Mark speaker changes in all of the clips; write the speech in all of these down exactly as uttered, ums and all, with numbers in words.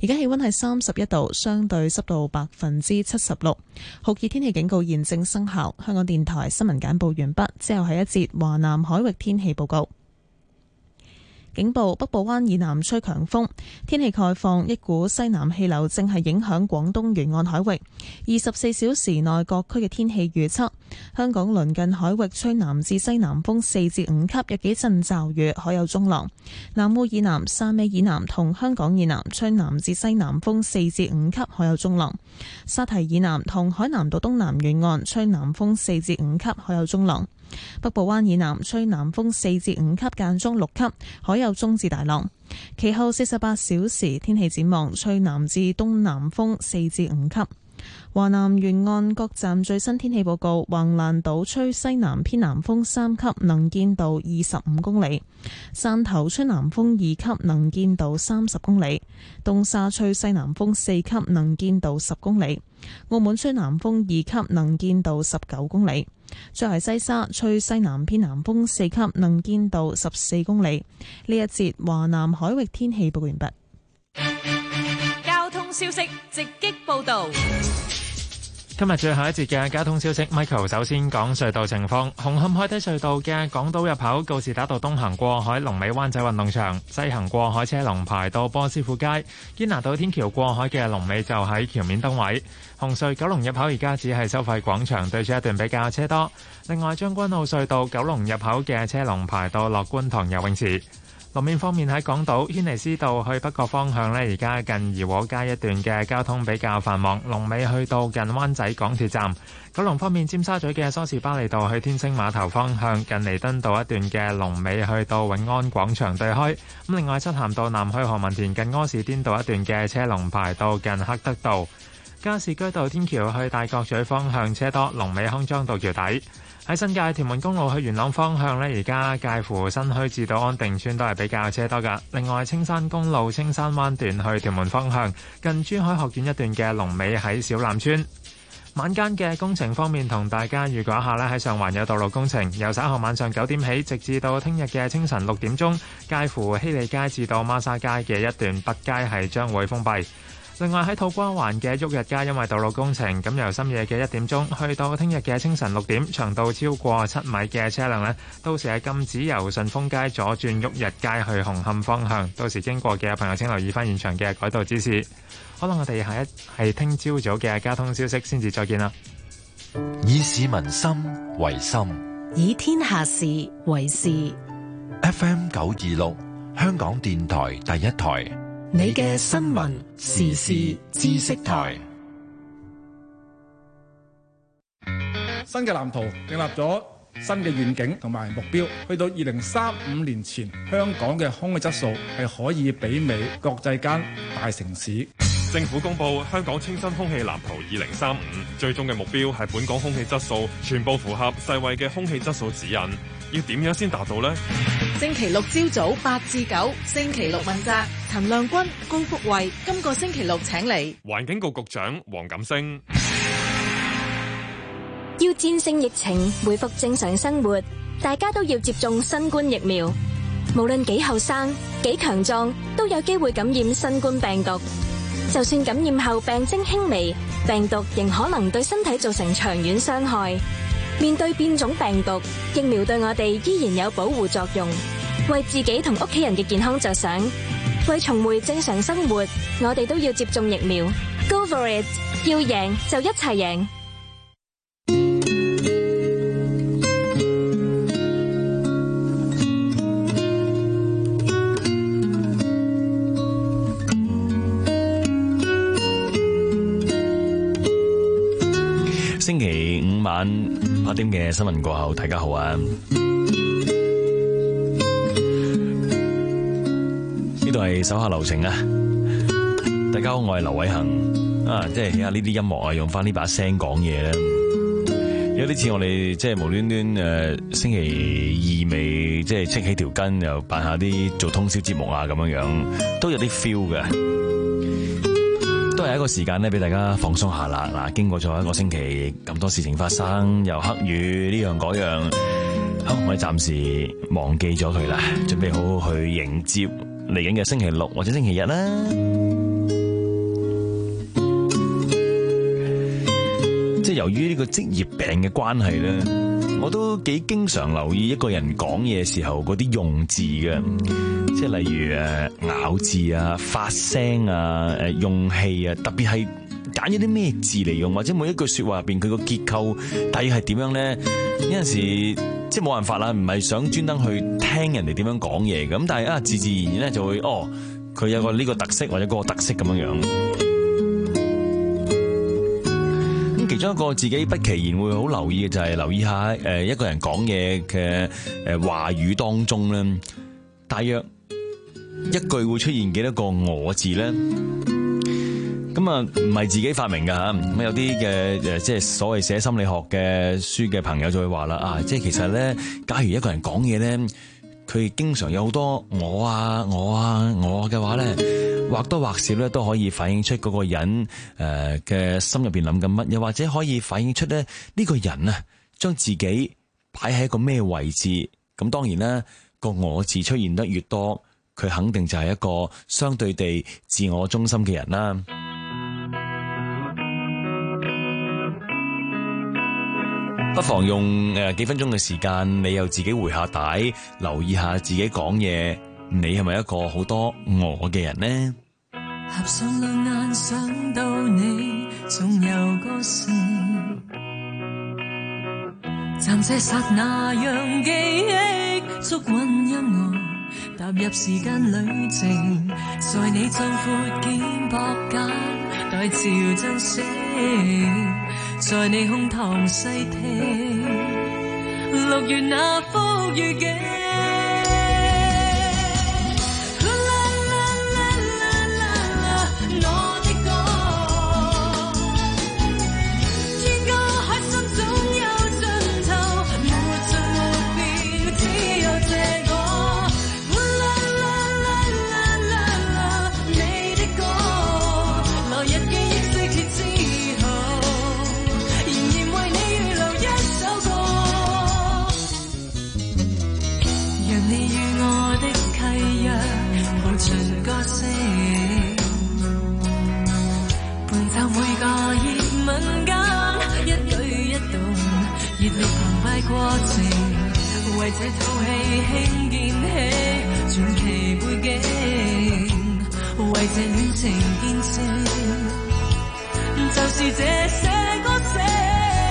Speaker 1: 而家氣溫係三十一度，相對濕度百分之七十六，酷熱天氣警告現正生效。香港電台新聞簡報完畢，之後係一節華南海域天氣報告。警報：北部灣以南吹強風，天氣概況，一股西南氣流正係影響廣東沿岸海域。二十四小時內各區嘅天氣預測：香港鄰近海域吹南至西南風四至五級，有幾陣驟雨，海有中浪。南澳以南、汕尾以南同香港以南吹南至西南風四至五級，海有中浪。沙堤以南同海南島東南沿岸吹南風四至五級，海有中浪。北部灣以南吹南風四至五級，間中六級，海有中至大浪。其後四十八小時天氣展望，吹南至東南風四至五級。華南沿岸各站最新天氣報告：橫瀾島吹西南偏南風三級，能見度二十五公里；汕頭吹南風二級，能見度三十公里；東沙吹西南風四級，能見度十公里；澳門吹南風二級，能見度十九公里。最後係西沙吹西南偏南風四級，能見度十四公里。呢一節華南海域天氣報告完畢。
Speaker 2: 交通消息直擊報道。
Speaker 3: 今日最後一節嘅交通消息 ，Michael 首先講隧道情況。紅磡海底隧道嘅港島入口告士打道東行過海，龍尾灣仔運動場；西行過海車龍排到波斯富街。堅拿道天橋過海嘅龍尾就喺橋面燈位。紅隧九龍入口而家只係收費廣場對出一段比較車多。另外將軍澳隧道九龍入口嘅車龍排到落觀塘游泳池。路面方面喺港島軒尼詩道去北角方向呢，而家近怡和街一段嘅交通比較繁忙，龍尾去到近灣仔港鐵站。九龍方面，尖沙咀嘅梳士巴利道去天星碼頭方向，近彌敦道一段嘅龍尾去到永安廣場對開。咁另外，漆咸道南去何文田近柯士甸道一段嘅車龍排到近黑德道。加士居道天橋去大角咀方向車多，龍尾康莊道橋底。喺新界屯門公路去元朗方向呢，而家介乎新墟至到安定村都係比較車多㗎。另外，青山公路青山灣段去屯門方向，近珠海學院一段嘅龍尾喺小欖村。晚間嘅工程方面，同大家預告一下呢，喺上環有道路工程，由稍後晚上九點起，直至到聽日嘅清晨六點鐘，介乎希利街至到孖沙街嘅一段北街係將會封閉。另外喺土瓜灣嘅旭日街，因為道路工程，咁由深夜嘅一點鐘去到聽日嘅清晨六點，長度超過七米嘅車輛呢，到時係禁止由順豐街左轉旭日街去紅磡方向。到時經過嘅朋友請留意翻現場嘅改道指示。可能我哋下一係聽朝早嘅交通消息先至再見啦。
Speaker 4: 以市民心為心，
Speaker 5: 以天下事為事。
Speaker 4: F M 九二六，香港電台第一台。
Speaker 5: 你嘅新聞時事知識台。
Speaker 6: 新嘅藍圖訂立咗新嘅願景同埋目標，去到二零三五年前，香港嘅空氣質素係可以媲美國際間大城市。
Speaker 7: 政府公布香港清新空氣藍圖二零三五，最終嘅目標係本港空氣質素全部符合世衛嘅空氣質素指引。要點樣先達到呢？
Speaker 2: 星期六朝早八至九，星期六問責，陳亮君、高福慧，今個星期六請嚟
Speaker 7: 環境局局長黃錦星。
Speaker 8: 要戰勝疫情，恢復正常生活，大家都要接種新冠疫苗。無論幾後生、幾強壯，都有機會感染新冠病毒。就算感染後病徵輕微，病毒仍可能對身體造成長遠傷害。面對變種病毒，疫苗對我哋依然有保護作用。為自己同屋企人嘅健康着想，為重回正常生活，我哋都要接種疫苗。Go for it！ 要贏就一齊贏。
Speaker 9: 星期五晚八點嘅新聞過後，大家好啊！呢度係手下留情啊！大家好，我係劉偉恒啊！即係睇下呢啲音樂啊，用翻呢把聲講嘢咧，有啲似我哋即係無端端誒、呃、星期二尾即係戚起條筋，又扮下啲做通宵節目啊咁樣樣，都有啲 feel 嘅。都係一個時間咧，俾大家放鬆下啦。嗱，經過咗一個星期咁多事情發生，又黑雨呢樣嗰樣，好，我哋暫時忘記咗佢啦，準備好好去迎接嚟緊嘅星期六或者星期日啦。 即係由於呢個職業病嘅關係咧，我都幾經常留意一個人講嘢時候嗰啲用字嘅，即係例如誒咬字啊、發聲啊、誒用氣啊，特別係揀咗啲咩字嚟用，或者每一句說話入邊佢個結構大約係點樣咧？有陣時即係冇辦法啦，唔係想專登去聽人哋點樣講嘢咁，但係啊自自然然咧就會哦，佢有個呢個特色或者嗰個特色咁樣樣。咁其中一個自己不其然會好留意嘅就係留意下誒一個人講嘢嘅誒話語當中咧，大約一句會出現幾多個我字咧？咁啊，唔係自己發明噶吓，咁有啲嘅誒，即係所謂寫心理學嘅書嘅朋友就會話啦，啊，即係其實咧，假如一個人講嘢咧，佢經常有好多我啊、我啊、我嘅話咧，或多或少咧都可以反映出嗰個人誒嘅心入邊諗緊乜，又或者可以反映出咧呢個人啊，將自己擺喺一個咩位置。咁當然啦，個我字出現得越多，佢肯定就係一個相對地自我中心嘅人啦。不妨用誒幾分鐘嘅時間，你又自己回下帶，留意下自己講嘢，你係咪一個好多我嘅人呢？
Speaker 5: 合上兩眼想到你，總有個聲，暫借剎那讓記憶捉穩音樂，踏入時間旅程，在你壯闊肩膊間待潮陣息，在你胸膛細聽六月那幅預警。過程為這套戲輕建起傳奇背景，為這戀情見證，就是這些歌聲。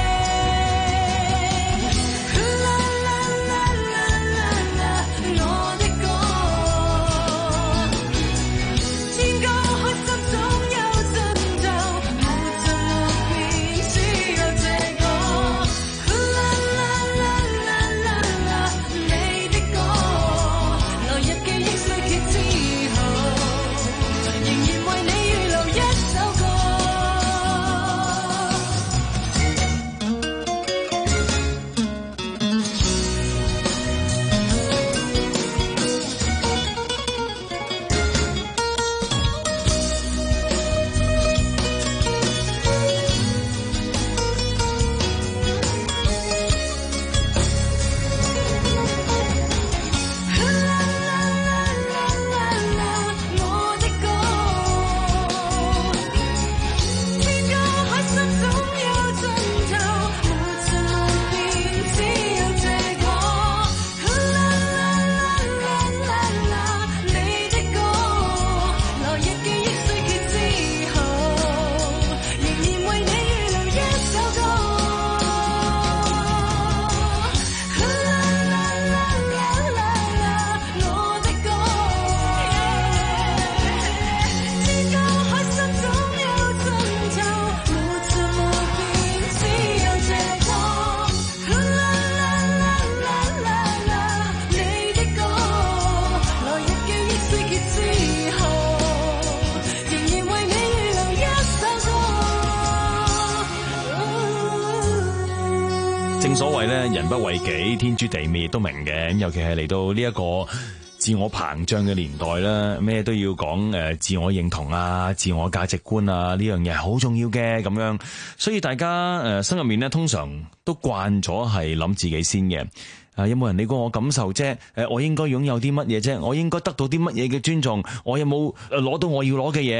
Speaker 9: 正所謂咧，人不為己，天誅地滅都明嘅。咁尤其係嚟到呢一個自我膨脹嘅年代啦，咩都要講誒自我認同啊、自我價值觀啊，呢樣嘢好重要嘅咁樣。所以大家誒心入面咧，通常都慣咗係諗自己先嘅。啊，有冇人理過我感受啫？誒，我應該擁有啲乜嘢啫？我應該得到啲乜嘢嘅尊重？我有冇誒攞到我要攞嘅嘢？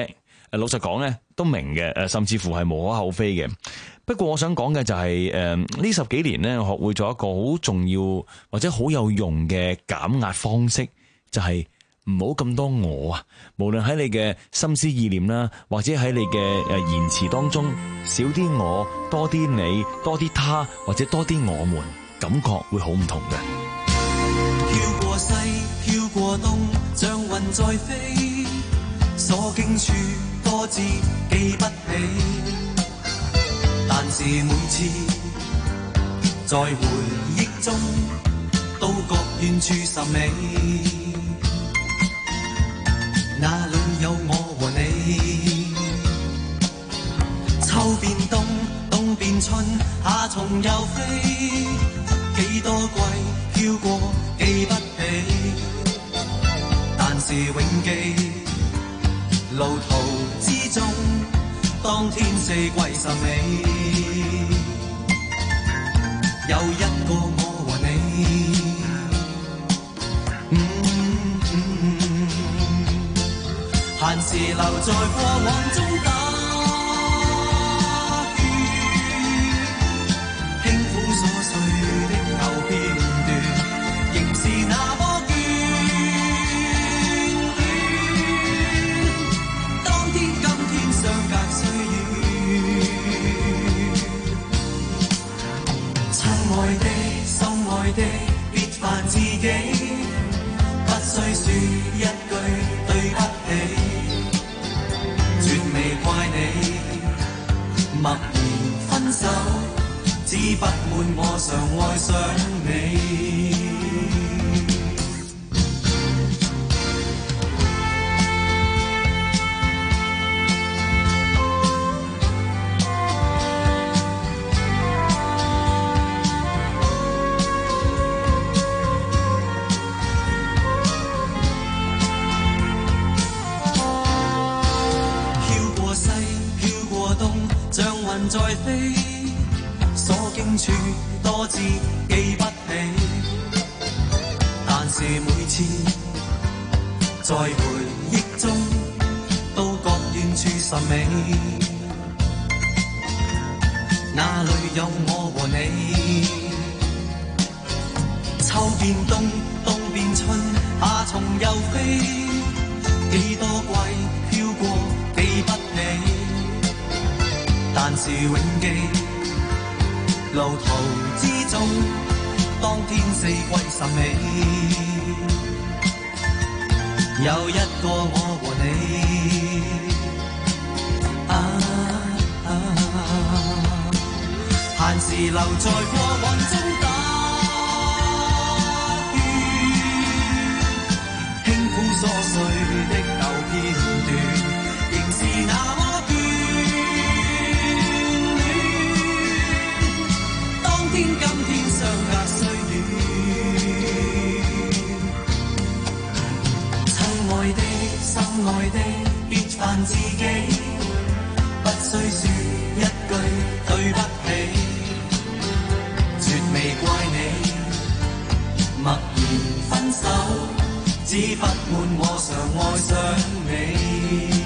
Speaker 9: 誒老實講咧都明嘅，誒甚至乎係無可厚非嘅。不過我想講嘅就係誒呢十幾年咧，學會咗一個好重要或者好有用嘅減壓方式，就係唔好咁多我啊。無論喺你嘅心思意念啦，或者喺你嘅誒言辭當中，少啲我，多啲你，多啲他，或者多啲我們，感覺會好唔同嘅。
Speaker 5: 飄過西，飄過東，像雲在飛，所經處多字記不起。但是每次在回憶中，都覺遠處甚美。那裏有我和你，秋變冬，冬變春，夏蟲又飛，幾多季飄過記不起，但是永記路途之中，當天四季甚美，有一個我和你，嗯嗯、閒時留在過往中打圈，輕撫瑣碎的舊片段，仍是那麼眷戀。當天今天相隔歲月，親愛的心愛的別煩自己，不需說一句對不起，絕未怪你默然分手，只不滿我常愛上你。在飛，所經處多字記不起，但是每次在回憶中，都覺遠處甚美。那裏有我和你，秋變冬，冬變春，夏蟲又飛，幾多季飄過記不起，但是永記路途之中，當天四季甚美，有一個我和你，啊啊閒時留在過往中打圈，輕撫瑣碎的舊片段，仍是那麼今天相隔歲月，親愛的心愛的別煩自己，不需說一句對不起，絕未怪你默然分手，只不滿我常愛上你。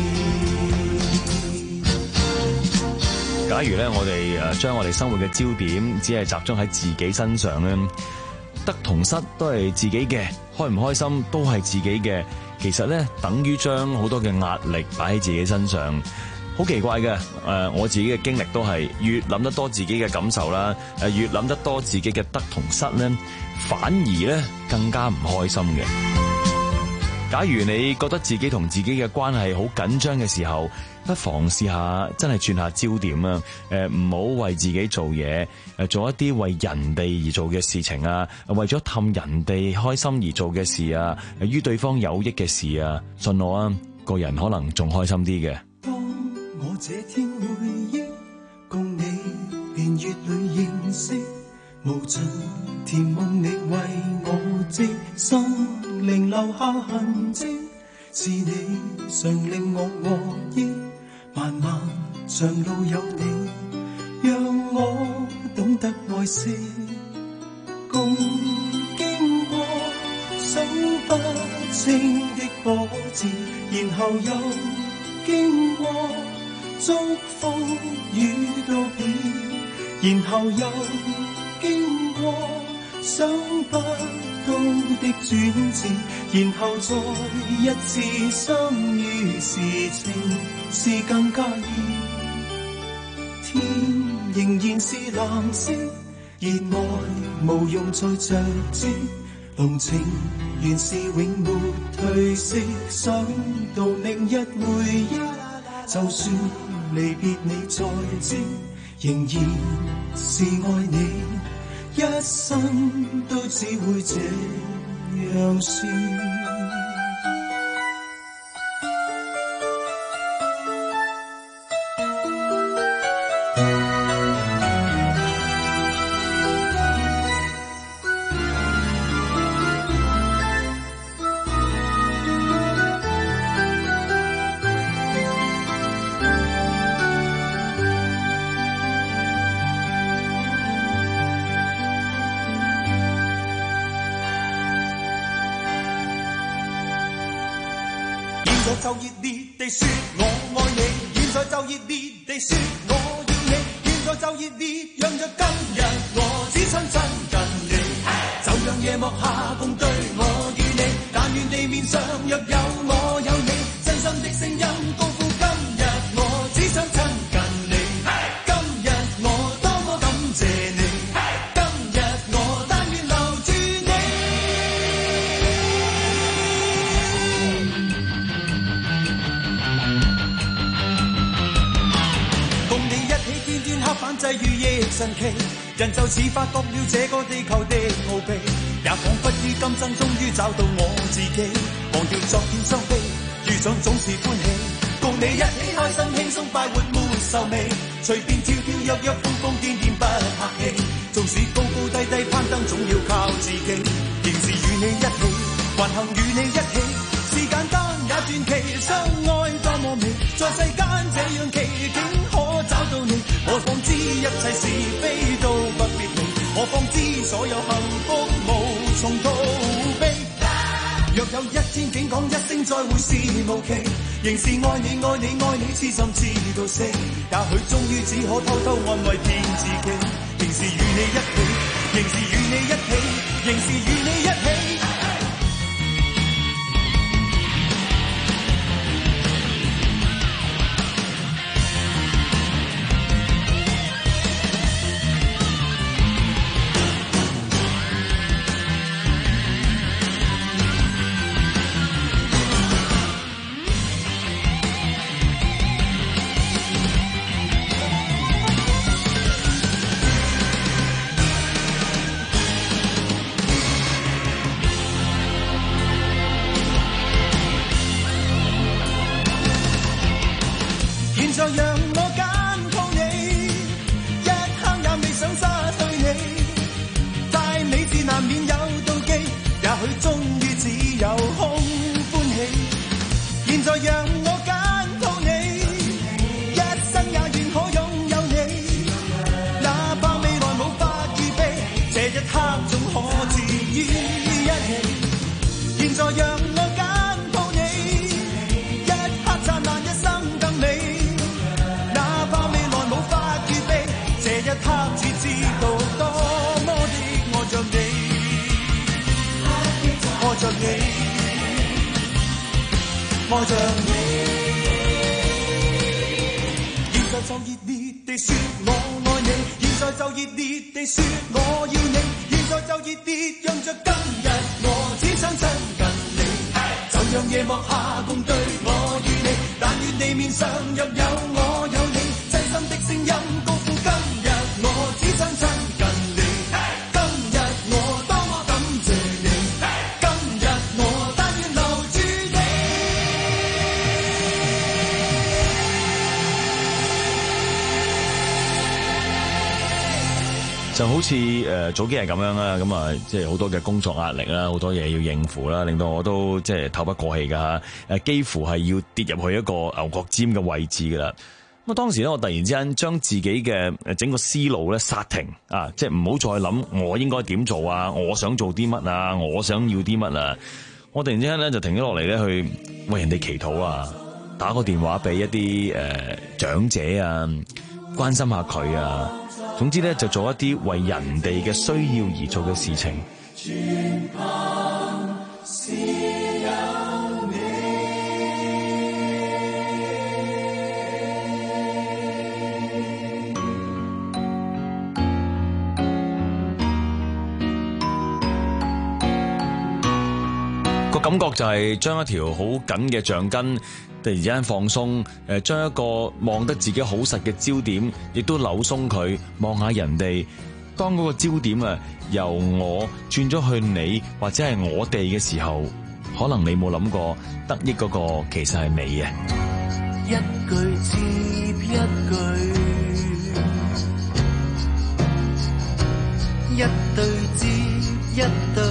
Speaker 9: 假如咧，我哋誒將我哋生活嘅焦點只係集中喺自己身上咧，得同失都係自己嘅，開唔開心都係自己嘅。其實咧，等於將好多嘅壓力擺喺自己身上，好奇怪嘅。誒，我自己嘅經歷都係越諗得多自己嘅感受啦，誒越諗得多自己嘅得同失咧，反而咧更加唔開心嘅。假如你覺得自己同自己嘅關係好緊張嘅時候，不妨試下真係轉下焦點啊！誒，唔好為自己做嘢，誒，做一啲為人哋而做嘅事情啊，為咗氹人哋開心而做嘅事啊，於對方有益嘅事啊，信我啊，個人可能仲開心啲嘅。
Speaker 5: 當我這天回憶，共你年月裏認識，無盡甜夢你為我織，心靈留下痕跡，是你常令我獲益。漫漫長路有你，讓我懂得愛惜，共經過數不清的波折，然後又
Speaker 10: 經過祝福與道別，然後又經過想不到的轉折，然後再一次相遇時，情是更加熱，天仍然是藍色，熱愛無用再着跡，濃情原是永沒褪色，想到明日回憶，就算離別你在即，仍然是愛你，一生都只會這樣說。就熱烈地說我愛你，現在就熱烈地說我要你，現在就熱烈讓着今日我只想親近你，就讓夜幕下共對我與你，但願地面上若有我有你，真心的聲音高呼今日我只想親近你，今日我多麼感謝你，今日我但願留住你。反際遇亦神奇，人就似發覺了這個地球的奧秘，也彷彿於今生終於找到我自己，忘掉昨天傷悲，遇上總是歡喜，共你一起開心輕鬆快活沒愁味，隨便跳跳躍躍瘋瘋癲癲不客氣，縱使高高低低攀登總要靠自己，仍是與你一起，還幸與你一起，是簡單也傳奇，相愛多麼美，在世間這樣奇景可找到你，我方知一切是非都不必理，我方知所有幸福無從逃避。若有一天竟講一聲再會是無期，仍是愛你愛你愛你痴心痴到死，也許終於只可偷偷安慰騙自己，仍是與你一起，仍是與你一起，仍是與你一起。就讓我緊抱你，一刻也未想失去你，太美至難免有妒忌，也許終於只有空歡喜。現在讓我緊抱你，一生也願可擁有你，哪怕未來無法預備，這一刻總可自於一起。現在讓我緊抱你，一刻燦爛一生更美。一刻只知道多麼的愛着你，愛着你，愛着你。現在就熱烈地說我愛你，現在就熱烈地說我要你，現在就熱烈讓着今日我只想親近你，就讓夜幕下共對我與你，但願地面上若有我有你，真心的聲音高呼今日我只想親近你，今日我多麼感謝你，今日我但願留住你。
Speaker 9: 就好似誒、呃、早幾日咁樣啦，咁啊即係好多嘅工作壓力啦，好多嘢要應付啦，令到我都即係透不過氣㗎，誒幾乎係要跌入去一個牛角尖嘅位置㗎啦。咁啊當時咧，我突然之間將自己嘅誒整個思路咧剎停啊，即係唔好再諗我應該點做啊，我想做啲乜啊，我想要啲乜啊，我突然之間咧就停咗落嚟咧去為人哋祈禱啊， 打個電話俾一啲誒、呃、長者啊，關心下佢啊，總之咧就做一啲為人哋嘅需要而做嘅事情。全憑是有你。個感覺就係將一條好緊嘅橡筋突然之間放鬆，誒，將一個望得自己好實嘅焦點，亦都扭鬆佢，望下人哋。當嗰個焦點啊，由我轉咗去你或者係我哋嘅時候，可能你冇諗過得益嗰個其實係你嘅。
Speaker 5: 一句接一句，一對接一對，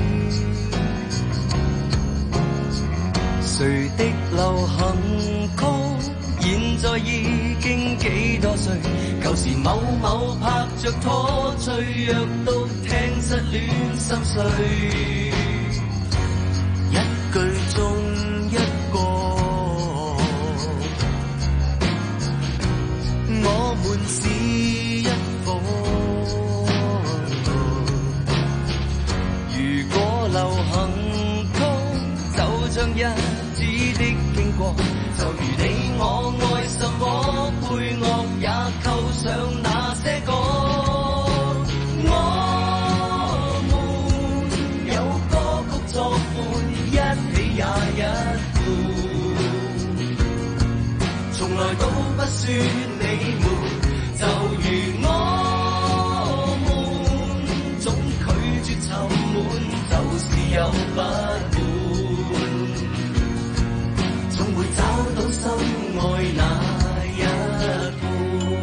Speaker 5: 誰的流行曲現在已經幾多歲？舊時某某拍着拖，脆弱到聽失戀心碎，一句中一個，我們是一夥。如果流行曲就像日子的經過，就如你我愛什麼，配樂也扣上那些歌。我們有歌曲作伴，一起也一半，從來都不算你們，就如我們總拒絕沉悶，就是有不滿，總會找到心愛那一半。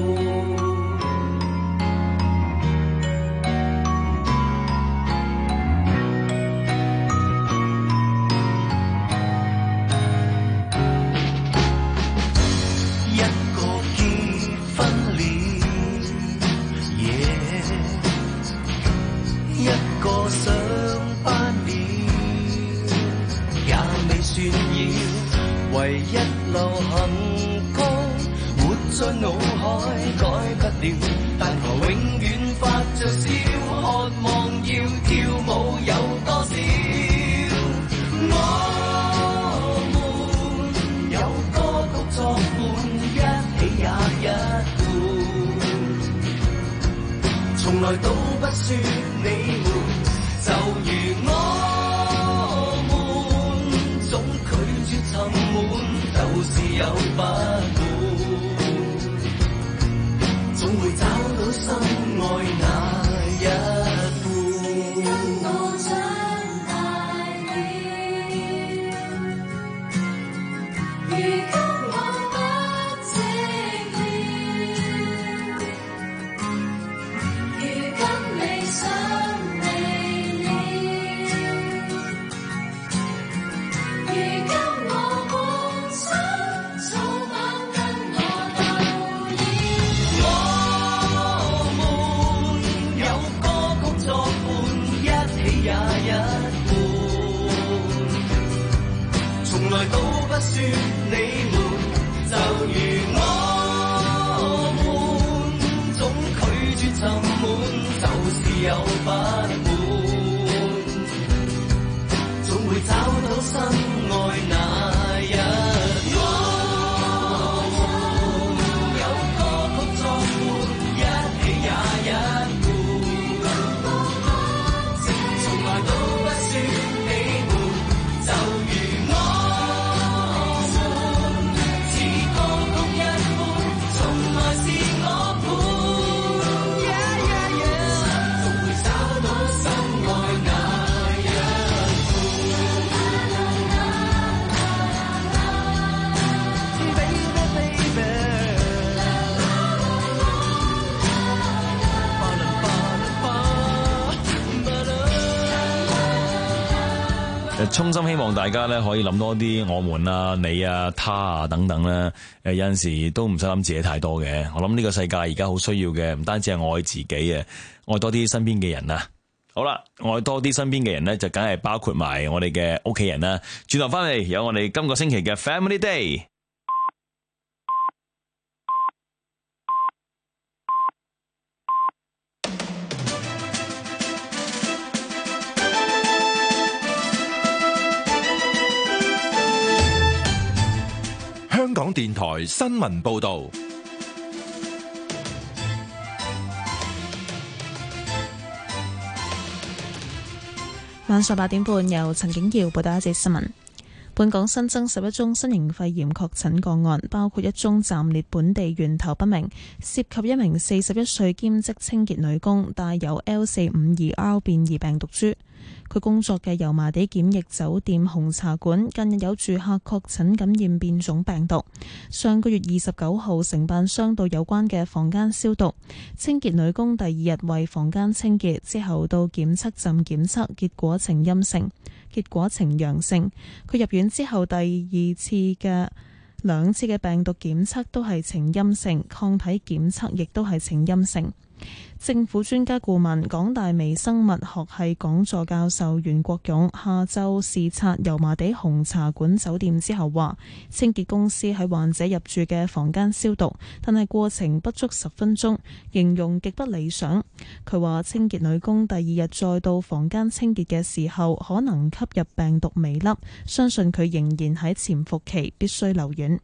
Speaker 5: 一個結婚了，耶！一個上班了，也未算要。唯一流行曲活在腦海，改不了，但求永遠發着燒，渴望要跳舞有多少？我們有歌曲作伴，一起也一半，從來都不算你們，就如我們總拒絕沉悶，就是有不滿，總會找到心愛那一半。當我長大了，如今我不寂寥，如今理想未了，如今我幻想早晚跟我鬥演。我們有歌曲作伴，一起也一半，從來都不算你們，就如我們總拒絕沉悶，就是有不滿，總會找到心愛那一半。我們有歌曲作伴，一起也一半，從來都不算你們，就如我們似歌曲一般，從來是我伴。Yeah, yeah, yeah， 總會找到心愛那一半。Baby, baby，
Speaker 9: 誒，衷心希望大家咧可以諗多啲我們啊、你啊、他啊等等咧。誒，有陣時都唔使諗自己太多嘅。我諗呢個世界而家好需要嘅，唔單止係愛自己嘅，愛多啲身邊嘅人啊。好啦，愛多啲身邊嘅人咧，就梗係包括埋我哋嘅屋企人啦。轉頭翻嚟有我哋今個星期嘅 Family Day。
Speaker 4: 港電台新聞報道。
Speaker 1: 晚上八點半，由陳景耀報道一節新聞。本港新增十一宗新型肺炎確診個案，包括一宗暫列本地源頭不明，涉及一名四十一歲兼職清潔女工，帶有 L 四五二 R 變異病毒株。佢工作嘅油麻地檢疫酒店紅茶館近日有住客確診感染變種病毒。上個月二十九號，承辦商到有關嘅房間消毒，清潔女工第二日為房間清潔之後到檢測站檢測，結果呈陰性，結果呈陽性。佢入院之後第二次嘅兩次嘅病毒檢測都係呈陰性，抗體檢測亦都係呈陰性。政府專家顧問、港大微生物學系講座教授袁國勇下晝視察油麻地紅茶館酒店之後話，清潔公司喺患者入住嘅房間消毒，但係過程不足十分鐘，形容極不理想。佢話清潔女工第二日再到房間清潔嘅時候，可能吸入病毒微粒，相信佢仍然喺潛伏期，必須留院。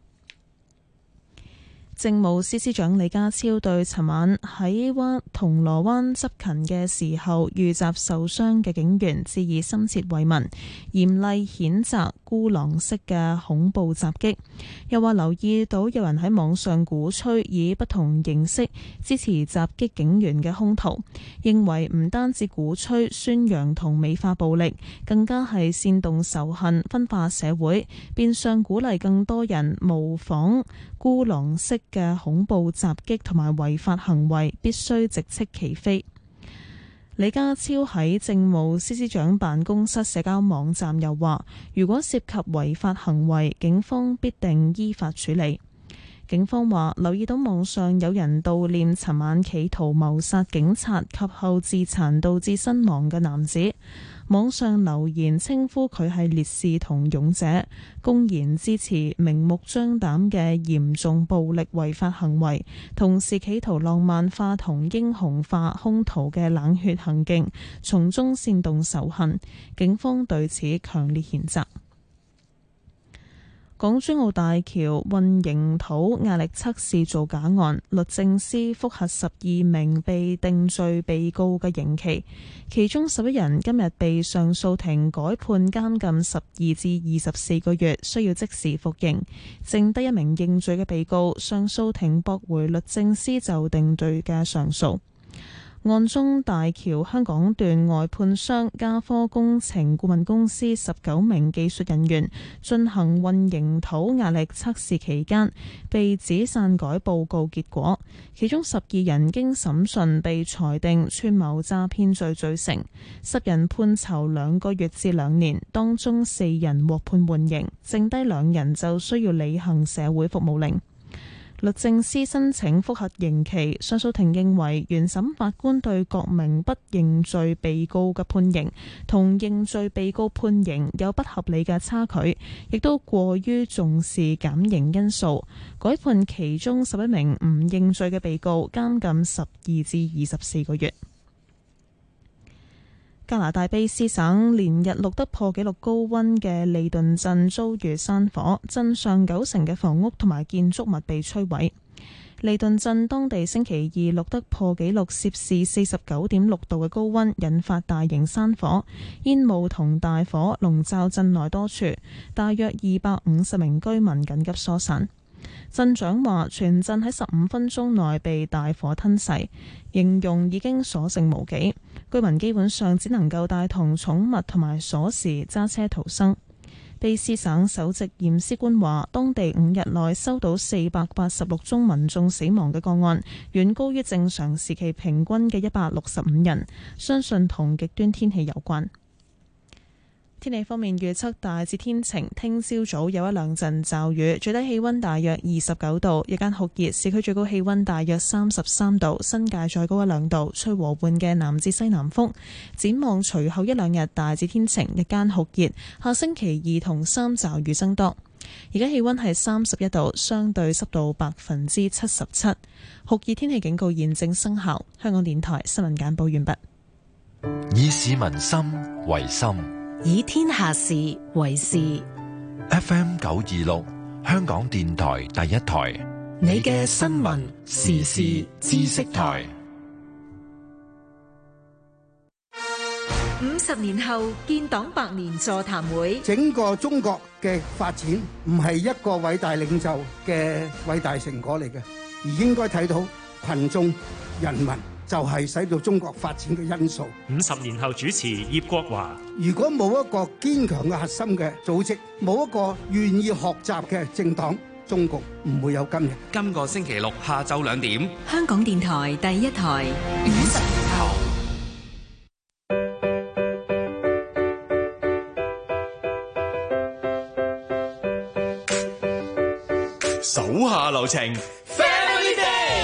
Speaker 1: 政務司司長李家超對尋晚喺灣銅鑼灣執勤嘅時候遇襲受傷嘅警員致以深切慰問，嚴厲譴責孤狼式嘅恐怖襲擊。又話留意到有人喺網上鼓吹以不同形式支持襲擊警員嘅兇徒，認為唔單止鼓吹、宣揚同美化暴力，更加係煽動仇恨、分化社會，變相鼓勵更多人模仿孤狼式嘅恐怖襲擊同埋違法行為，必須直斥其非。李家超喺政務司司長辦公室社交網站又話，如果涉及違法行為，警方必定依法處理。警方話留意到網上有人悼念尋晚企圖謀殺警察及後自殘導致身亡嘅男子，網上留言稱呼佢係烈士同勇者，公然支持明目張膽嘅嚴重暴力違法行為，同時企圖浪漫化同英雄化兇徒嘅冷血行徑，從中煽動仇恨。警方對此強烈譴責。港珠澳大橋混凝土壓力測試造假案，律政司覆核十二名被定罪被告嘅刑期，其中十一人今日被上訴庭改判監禁十二至二十四個月，需要即時服刑。剩低一名認罪嘅被告，上訴庭駁回律政司就定罪嘅上訴。案中大橋香港段外判商嘉科工程顧問公司十九名技術人員進行混凝土壓力測試期間，被指篡改報告結果，其中十二人經審訊被裁定串謀詐騙罪罪成，十人判囚兩個月至兩年，當中四人獲判緩刑，剩低兩人就需要履行社會服務令。律政司申請覆核刑期，上訴庭認為原審法官對各名不認罪被告嘅判刑同認罪被告判刑有不合理嘅差距，亦都過於重視減刑因素，改判其中十一名唔認罪嘅被告監禁十二至二十四個月。加拿大卑斯省連日錄得破紀錄高溫嘅利頓鎮遭遇山火，鎮上九成嘅房屋同埋建築物被摧毀。利頓鎮當地星期二錄得破紀錄攝氏四十九點六度嘅高溫，引發大型山火，煙霧同大火籠罩鎮內多處，大約二百五十名居民緊急疏散。鎮長話全鎮喺十五分鐘內被大火吞噬，形容已經所剩無幾，居民基本上只能夠帶同寵物同埋鎖匙揸車逃生。卑斯省首席驗屍官話，當地五日內收到四百八十六宗民眾死亡嘅個案，遠高於正常時期平均嘅一百六十五人，相信同極端天氣有關。天氣方面預測大致天晴，聽朝早有一兩陣驟雨，最低氣溫大約二十九度，日間酷熱，市區最高氣溫大約三十三度，新界再高一兩度，吹和緩嘅南至西南風。展望隨後一兩日大致天晴，日間酷熱，下星期二同三驟雨增多。而家氣溫係三十一度，相對濕度百分之七十七，酷熱天氣警告現正生效。香港電台新聞簡報完畢。
Speaker 4: 以市民心為心，
Speaker 2: 以天下事為事。
Speaker 4: F M 九二六香港電台第一台，
Speaker 2: 你嘅新聞時事知識台。五十年後建黨百年座談會，
Speaker 11: 整個中國嘅發展唔係一個偉大領袖嘅偉大成果嚟嘅，而應該睇到群眾人民就係使到中國發展嘅因素。
Speaker 12: 五十年後主持葉國華，
Speaker 11: 如果冇一個堅強嘅核心嘅組織，冇一個願意學習嘅政黨，中國唔會有今日。
Speaker 13: 今個星期六下晝兩點，
Speaker 2: 香港電台第一台五十年後。
Speaker 9: 手下留情 ，Family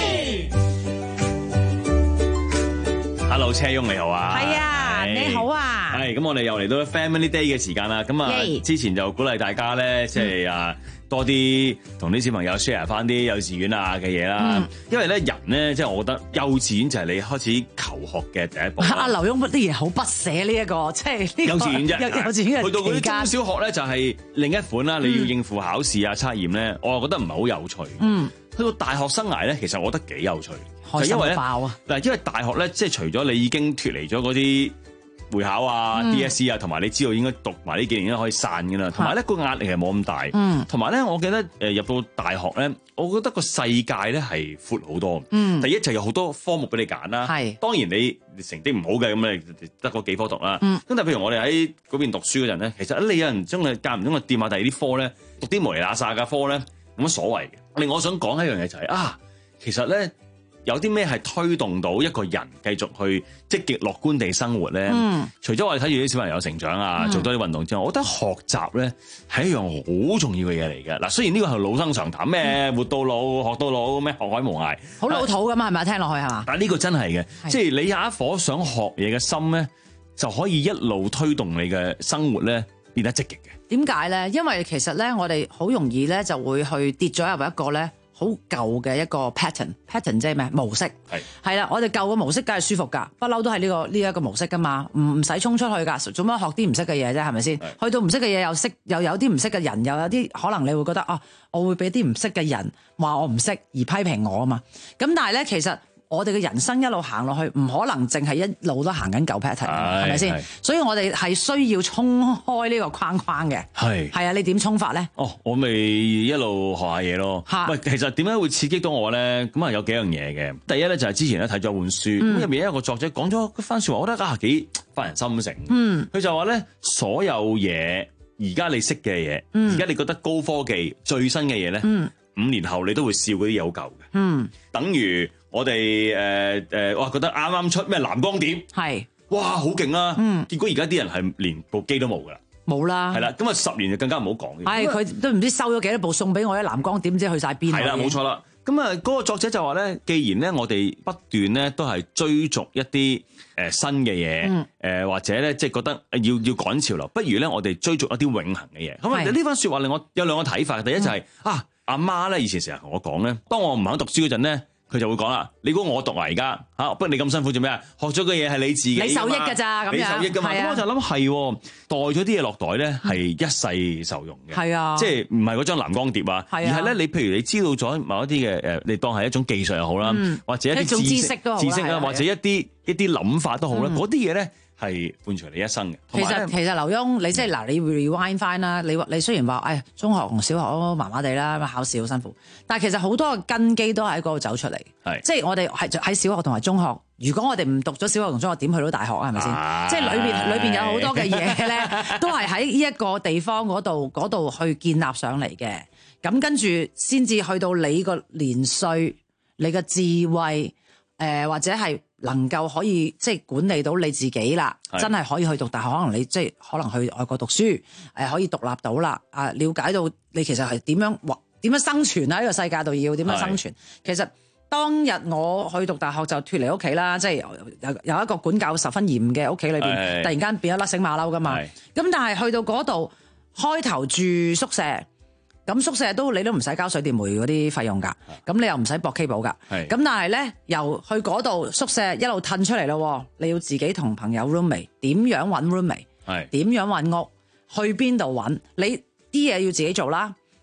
Speaker 9: Day。Hello， 車翁你好啊，
Speaker 14: 係啊，你好啊，
Speaker 9: 係咁，我哋又嚟到 Family Day 嘅時間啦。咁啊，之前就鼓勵大家咧，即係啊多啲同啲小朋友 share 翻啲幼稚園啊嘅嘢啦。嗯、因為咧人咧，即係我覺得幼稚園就係你開始求學嘅第一步。
Speaker 14: 阿劉墉啲嘢好不捨呢一個，即係呢
Speaker 9: 幼稚園啫。
Speaker 14: 幼稚園
Speaker 9: 去到嗰啲中小學咧，就係另一款啦。你要應付考試啊、測驗咧，我又覺得唔係好有趣。嗯，去到大學生涯咧，其實我覺得幾有趣。就因為咧，嗱，因為大學咧，即係除咗你已經脫離咗嗰啲會考啊、嗯、D S E 啊，同埋你知道應該讀埋呢幾年應該可以散㗎啦，同埋咧個壓力係冇咁大。嗯，同埋咧，我記得誒入到大學咧，我覺得個世界咧係闊好多。嗯，第一就有好多科目俾你揀啦。係，當然你成績唔好嘅咁你得嗰幾科讀啦。嗯，咁但係譬如我哋喺嗰邊讀書嗰陣咧，其實你有人將佢間唔中去掂下第二啲科咧，讀啲無厘啦沙嘅科咧，冇乜所謂嘅。另外我想講一樣嘢就係、是、啊，其實咧。有啲咩係推動到一個人繼續去積極樂觀地生活咧？嗯、除咗我哋睇住啲小朋友成長啊，嗯、做多啲運動之外，我覺得學習咧係一樣好重要嘅嘢嚟嘅。嗱，雖然呢個係老生常談，咩活到老學到老，咩學海無涯，
Speaker 14: 好老土㗎嘛，係咪？聽落去係嘛？
Speaker 9: 但係呢個真係嘅，是即係你有一顆想學嘢嘅心咧，就可以一路推動你嘅生活咧變得積極嘅。
Speaker 14: 點解咧？因為其實咧，我哋好容易咧就會去跌咗入一個咧。好舊嘅一個 pattern，pattern 即係咩模式？係係啦，我哋舊嘅模式梗係舒服㗎，不嬲都係呢個呢一個模式㗎嘛，唔唔使衝出去㗎，做乜學啲唔識嘅嘢啫？係咪先？去到唔識嘅嘢又識，又有啲唔識嘅人，又有啲可能你會覺得啊，我會俾啲唔識嘅人話我唔識而批評我啊嘛。咁但係咧，其實我哋嘅人生一路行落去，唔可能淨係一路都行緊舊 pattern，係咪先？所以我哋係需要衝開呢個框框嘅。係係啊，你點衝法咧？
Speaker 9: 哦，我咪一路學下嘢咯。喂，其實點解會刺激到我咧？咁啊有幾樣嘢嘅。第一咧就係之前咧睇咗本書，咁入面一個作者講咗一番説話，我覺得啊幾發人心醒。嗯，佢就話咧，所有嘢而家你識嘅嘢，而家、嗯、你覺得高科技最新嘅嘢咧，嗯、五年後你都會笑嗰啲嘢好舊嘅。嗯，等於。我哋誒誒，哇覺得啱啱出咩藍光碟，係是哇好勁啊！嗯，結果而家啲人係連部機都冇噶啦，冇啦，係啦，咁啊十年就更加唔好講嘅。
Speaker 14: 係佢都唔知收咗幾多部送俾我啲藍光碟，唔知去晒邊。係啦，
Speaker 9: 冇錯啦。咁啊，嗰個作者就話咧，既然咧我哋不斷咧都係追逐一啲誒新嘅嘢，誒、嗯呃、或者咧即係覺得要要趕潮流，不如咧我哋追逐一啲永恆嘅嘢。咁啊呢番説話令我有兩個睇法。第一就係、是嗯、啊阿媽咧以前成日同我講咧，當我唔肯讀書嗰陣咧。佢就會講啦，你估我讀啊而家嚇，不過你咁辛苦做咩啊？學咗嘅嘢係你自己，
Speaker 14: 你受益㗎咋咁樣，你受益㗎嘛。咁、啊、我就諗係袋咗啲嘢落袋咧，係一世受用嘅。係啊，即係唔係嗰張藍光碟啊？啊而係咧，你譬如你知道咗某一啲嘅誒，你當係一種技術又好啦，嗯、或者一啲知識都好，知識啊，或者一啲一啲諗法都好啦，嗰啲嘢咧。係伴隨你一生嘅。其實其實劉墉，你即係嗱，你 rewind 翻啦。你你雖然話，誒中學同小學都麻麻地啦，考試好辛苦。但係其實好多嘅根基都喺嗰度走出嚟。係，即係我哋係喺小學同埋中學。如果我哋唔讀咗小學同中學，點去到大學啊？係咪先？啊、即係裏邊裏邊有好多嘅嘢咧，都係喺呢一個地方嗰度嗰度去建立上嚟嘅。咁跟住先至去到你個年歲、你嘅智慧，誒、呃、或者係。能夠可以即係管理到你自己啦，是真係可以去讀大學。可能你即係可能去外國讀書，誒可以獨立到啦。啊，了解到你其實係點樣或點樣生存喺呢個世界度要點樣生存。是其實當日我去讀大學就脫離屋企啦，即係有有一個管教十分嚴嘅屋企裏邊，是突然間變咗甩繩馬騮噶嘛。咁是但係去到嗰度開頭住宿舍。咁宿舍都你都唔使交水電煤嗰啲費用㗎，咁你又唔使駁 cable 㗎，咁但係咧由去嗰度宿舍一路褪出嚟咯，你要自己同朋友 roommate 點樣揾 roommate，點樣揾屋，去邊度揾，你啲嘢要自己做啦。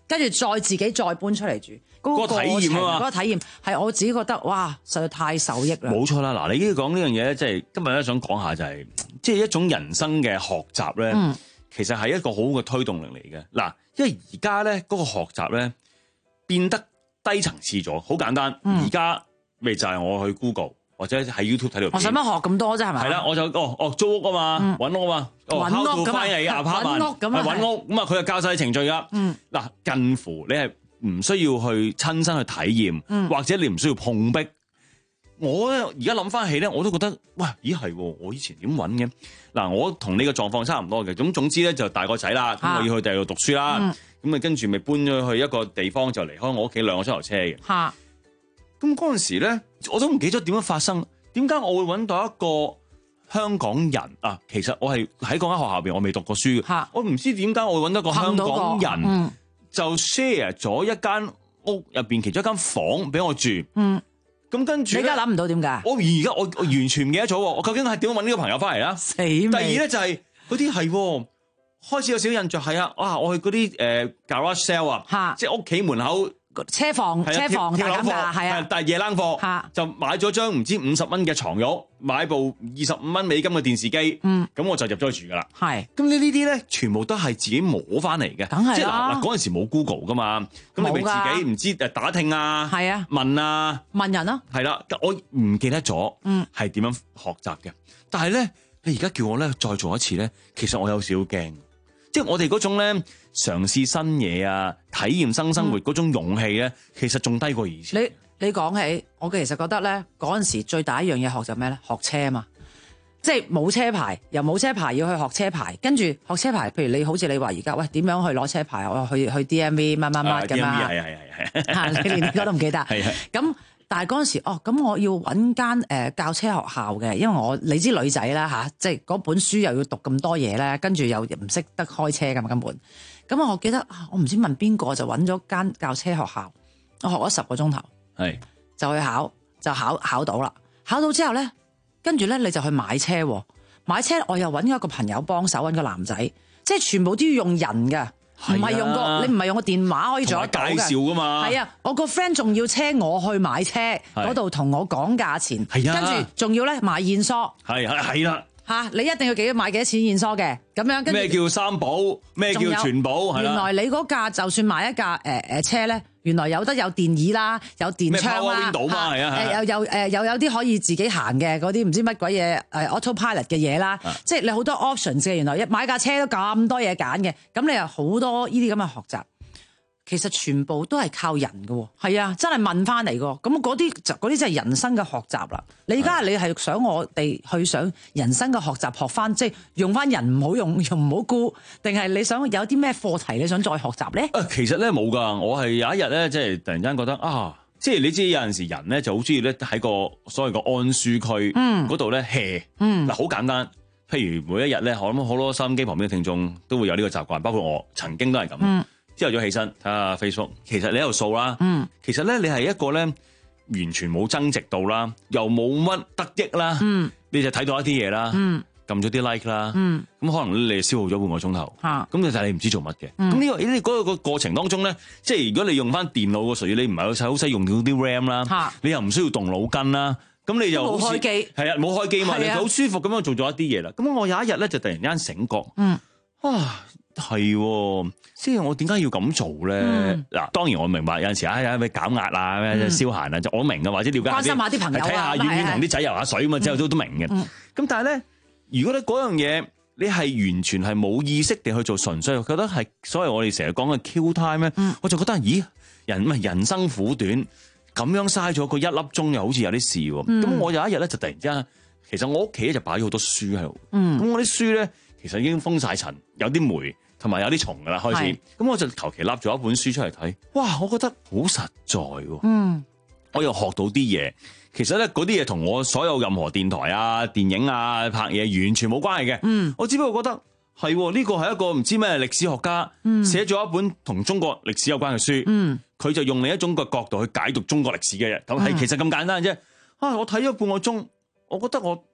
Speaker 15: 跟住再自己再搬出嚟住，嗰、嗰個
Speaker 14: 個體驗啊嘛，
Speaker 15: 嗰個體驗係我自己覺得哇，實在太受益啦。
Speaker 14: 冇錯啦，嗱，你呢講呢樣嘢咧，即係今日咧想講下就係、是，即係一種人生嘅學習咧，嗯、其實係一個好好嘅推動力嚟嘅。嗱，因為而家咧嗰個學習咧變得低層次咗，好簡單。而家咪就係我去 Google 或者喺 YouTube 睇到。
Speaker 15: 我使乜學咁多啫？係咪？
Speaker 14: 係啦，我就哦哦租屋啊嘛，揾、嗯、屋啊嘛，
Speaker 15: 揾、哦、屋咁啊，揾屋咁啊，
Speaker 14: 揾屋咁啊，佢就教晒程序噶。嗯，嗱，近乎你係唔需要去親身去體驗，嗯、或者你唔需要碰壁。我而家諗翻起咧，我都覺得，喂，咦係，我以前點揾嘅？嗱，我同你嘅狀況差唔多嘅。咁總之咧就大個仔啦，咁、啊、我要去第二度讀書啦，咁啊跟住咪搬咗去一個地方，就離開我屋企兩個鐘頭車嘅。嚇、啊！咁嗰陣時咧，我都唔記得點樣發生。點解我會揾到一個香港人啊？其實我係喺嗰間學校邊，我未讀過書嘅。我唔知點解我會揾到一個香港人，嗯、就 share 咗一間屋入邊其中一間房俾我住。嗯。咁跟住，你而家諗唔到點解？我而家我我完全唔記得咗，我究竟係點樣揾呢個朋友翻嚟啦？死未！第二咧就係嗰啲係開始有少少印象係啊！哇！我去嗰啲誒 garage sale 啊，即係屋企門口
Speaker 15: 車房車房大減價係啊，
Speaker 14: 但係夜冷貨就買咗張唔知五十蚊嘅床褥，買部二十五蚊美金嘅電視機，嗯，咁我就入咗去住噶啦。係咁呢呢啲咧，全部都係自己摸翻嚟嘅，梗係即係嗱嗱嗰陣時冇 Google 噶嘛，咁你咪自己唔知誒打聽啊，係啊，問啊，
Speaker 15: 問人咯，
Speaker 14: 係啦，我唔記得咗，嗯，係點樣學習嘅，但係咧，你而家叫我咧再做一次咧，其實我有少少驚。即係我哋嗰種咧嘗試新嘢啊，體驗新生活嗰種勇氣咧，其實仲低過以前。
Speaker 15: 你你講起，我其實覺得咧嗰陣時最大一樣嘢學習咩咧？學車啊嘛，即係冇車牌，由冇車牌要去學車牌，跟住學車牌。譬如你好似你話而家喂點樣去攞車牌？我去去 D M V 乜乜乜咁啊？係係係係，嚇你連呢個都唔記得。係係咁。但係嗰陣時，哦，咁我要揾間誒教車學校嘅，因為我你知女仔啦嚇，即係嗰本書又要讀咁多嘢咧，跟住又唔識得開車㗎嘛根本。咁我記得我唔知問邊個就揾咗間教車學校，我學咗十個鐘頭，係就去考，就考考到啦。考到之後咧，跟住咧你就去買車，買車我又揾咗一個朋友幫手，揾個男仔，即係全部都要用人㗎。唔係用個，你唔係用個電話可以做得到嘅。介紹噶嘛？係啊，我個 friend 仲要車我去買車，嗰度同我講價錢，係啊，跟住仲要咧買現梳，係係係啦嚇，你一定要記得買幾多錢現梳嘅，咁樣跟住咩叫三保？咩叫全保？原來你嗰架就算買一架誒誒車咧，原來有得有電椅啦，有電窗啦，誒又有誒又有啲可以自己行嘅嗰啲唔知乜鬼嘢誒 autopilot 嘅嘢啦，即係你好多 options 嘅。原來一買架車都咁多嘢揀嘅，咁你有好多呢啲咁嘅學習，其實全部都係靠人嘅，係啊，真係問翻嚟嘅。咁嗰啲就嗰啲真係人生嘅學習啦。你而家你係想我哋去想人生嘅學習學翻，即係用翻人唔好用，用唔好估，定係你想有啲咩課題你想再學習咧？
Speaker 14: 啊，其實咧冇噶，我係有一日咧，即係突然間覺得啊，即係你知有陣時人咧就好中意咧喺個所謂個安舒區嗰度咧 hea，嗯，嗱好簡單，譬如每一日咧，我諗好多收音機旁邊嘅聽眾都會有呢個習慣，包括我曾經都係咁。嗯，朝頭早起身睇下 Facebook，其實你喺度掃啦，嗯，其實咧你係一個咧完全冇增值到啦，又冇乜得益啦，嗯，你就睇到一啲嘢啦，嗯，撳咗啲 like 啦，嗯，咁可能你消耗咗半個鐘頭，嚇，咁就係你唔知做乜嘅，咁、嗯、呢、這個呢嗰個過程當中咧，即係如果你用翻電腦嘅術語，你唔係好使好使用到啲 RAM 啦，嚇，你又唔需要動腦筋啦，咁你就冇開機，係啊，冇開機嘛，你就好舒服咁樣做咗一啲嘢啦。咁我有一日咧就突然間醒覺，嗯，啊，係。即係我點解要咁做咧？嗱、嗯，當然我明白有陣時啊，有咩減壓啊，咩消閒啊，就、嗯、我明嘅，或者了解
Speaker 15: 關心下啲朋友啊，
Speaker 14: 睇下願唔願同啲仔游下水嘛，之後都都明嘅。咁、嗯、但係咧，如果你嗰樣嘢你係完全係冇意識地去做，純粹覺得係所謂我哋成日講嘅 Q time 咧、嗯，我就覺得咦，人唔係人生苦短，咁樣嘥咗個一粒鐘又好似有啲事喎。咁、嗯、我有一日咧就突然之間，其實我屋企咧就擺咗好多書喺度。咁、嗯、我啲書咧其實已經封晒塵，有啲霉。同埋有啲蟲噶啦，開始咁我就求其笠咗一本書出嚟睇，哇！我覺得好實在喎，嗯，我又學到啲嘢。其實咧嗰啲嘢同我所有任何電台啊、電影啊、拍嘢完全冇關係嘅，嗯，我只不過覺得係呢個係一個唔知咩歷史學家寫咗一本同中國歷史有關嘅書，嗯，佢就用另一種個角度去解讀中國歷史嘅嘢，咁係其實咁簡單啫。啊，我睇咗半個鐘，我覺得我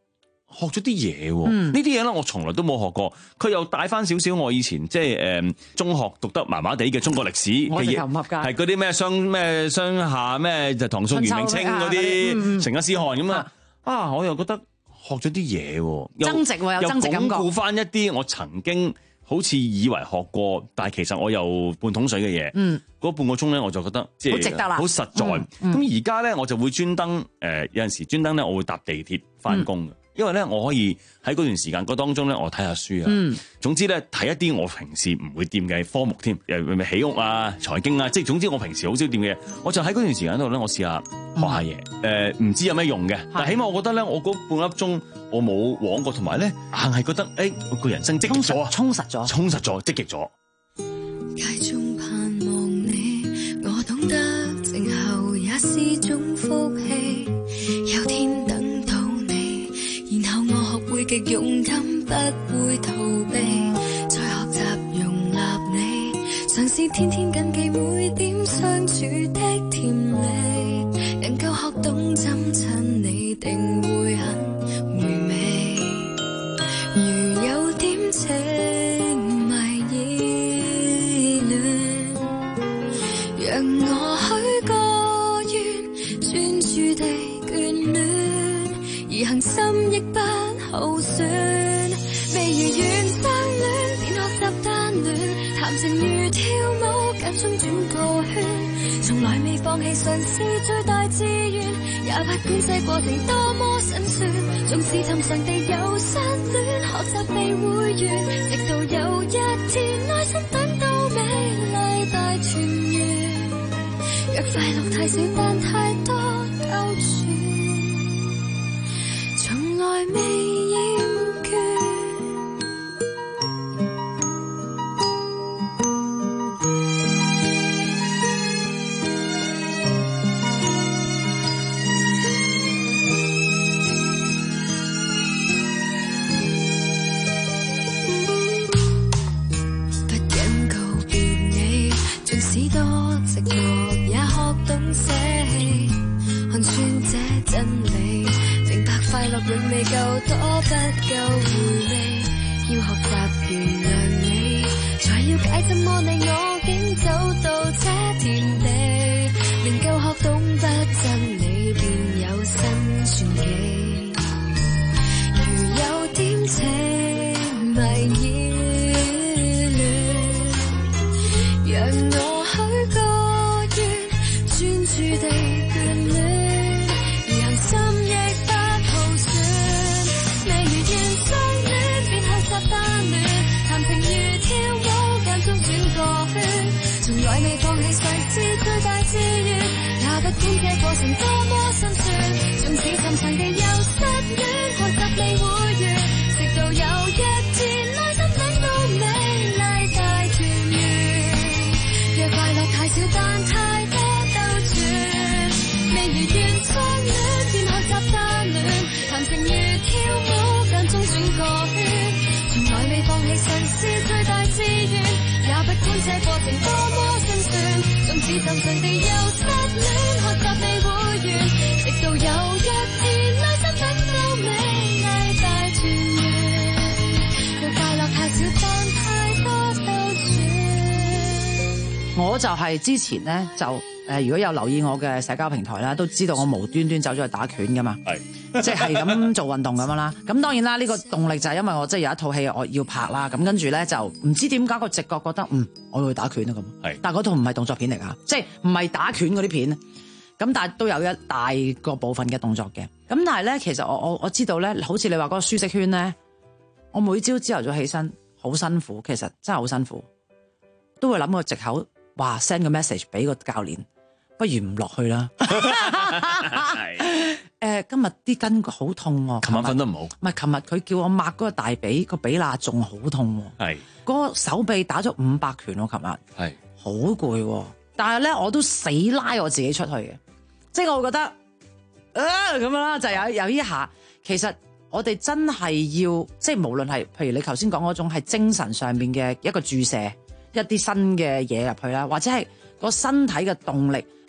Speaker 14: 學咗啲嘢喎，呢啲嘢咧我從來都冇學過。佢又帶翻少少我以前即係誒中學讀得麻麻地嘅中國歷史嘅嘢，係嗰啲咩商咩商夏咩就唐宋元明清嗰啲成吉思汗咁啊！啊，我又覺得學咗啲嘢喎，
Speaker 15: 增值喎，有增值感覺，
Speaker 14: 又鞏固翻一啲我曾經好似以為學過，但係其實我又半桶水嘅嘢。嗯，嗰半個鐘咧，我就覺得即係好值得啦，好實在。咁而家咧，我就會專登誒有陣時專登咧，我會搭地鐵翻工嘅。因為咧，我可以喺嗰段時間嗰當中咧，我睇下書啊。嗯，總之咧，睇一啲我平時唔會掂嘅科目添，又咪起屋啊、財經啊，即係總之我平時好少掂嘅嘢，我就喺嗰段時間度咧，我試下學下嘢。誒、嗯，唔、呃、知有咩用嘅，但係起碼我覺得咧，我嗰半粒鐘我冇枉過，同埋咧，硬係覺得誒，我個人生積極咗，
Speaker 15: 充實咗，
Speaker 14: 充實咗，積極咗。
Speaker 5: 街中盼望你，我懂得靜候也是種福氣，有天等到你，然後我學會極勇敢，不會逃避，再學習容納你，嘗試天天謹記每點相處的甜美，能夠學懂怎親你，定會很回味。如有點情迷意亂，讓我許個願，專注地眷戀，而行心亦不耗損。未如願相戀，便學習單戀，談情如跳舞，間中轉個圈，從來未放棄嘗試最大志願，也不管這過程多麼辛酸，縱使尋常地有失戀，學習地會完，直到有一天耐心等到美麗大團圓，若快樂太少但太多兜轉，從來未厭倦。只多寂寞也學懂捨棄，看穿這真理，明白快樂永未夠多，不夠回味，要學習原諒你，才要解怎麼你我竟走到這田地，能夠學懂不憎你，便有新傳奇。如有點情迷意亂，讓我注地眷戀，而行心亦不耗損。未如願相戀，便學習單戀，談情如跳舞，間中轉個圈，從來未放棄嘗試最大志願，也不管這過程多麼辛酸，縱使尋常地有失戀，學習地會完，直到有一天耐心等到美麗大團圓，若快樂太少但太多，未如願相戀，便學習單戀，談情如跳舞，間中轉個圈，從來未放棄嘗試最大志願，也不管這過程多麼辛酸，縱使尋常地有失戀，學習地會完，直到有一天耐心等到美麗大團圓，若快樂太少但太多兜轉。
Speaker 15: 我就係之前咧就。誒，如果有留意我嘅社交平台啦，都知道我無端端走咗去打拳噶嘛，係即係咁做運動咁樣啦。咁當然啦，呢個動力就係因為我即係有一套戲我要拍啦，咁跟住咧就唔知點解個直覺覺得嗯，我要去打拳啊咁。係，但係嗰套唔係動作片嚟㗎，即係唔係打拳嗰啲片。咁但係都有一大個部分嘅動作嘅。咁但係咧，其實我我我知道咧，好似你話嗰個舒適圈咧，我每朝朝頭早起身好辛苦，其實真係好辛苦，都會諗個藉口，哇 send 個 message 俾個教練。不如唔落去啦。誒、呃，今日啲筋好痛喎。琴晚瞓得唔好。唔係，琴日佢叫我抹嗰個大髀，個髀罅仲好痛喎。係。嗰個手臂打咗五百拳喎，琴日。係。好攰喎，但係咧我都死拉我自己出去嘅，即係我會覺得，啊咁樣啦，就有有一下，其實我哋真係要，即係無論係，譬如你頭先講嗰種係精神上面嘅一個注射，一啲新嘅嘢入去啦，或者係個身體嘅動力。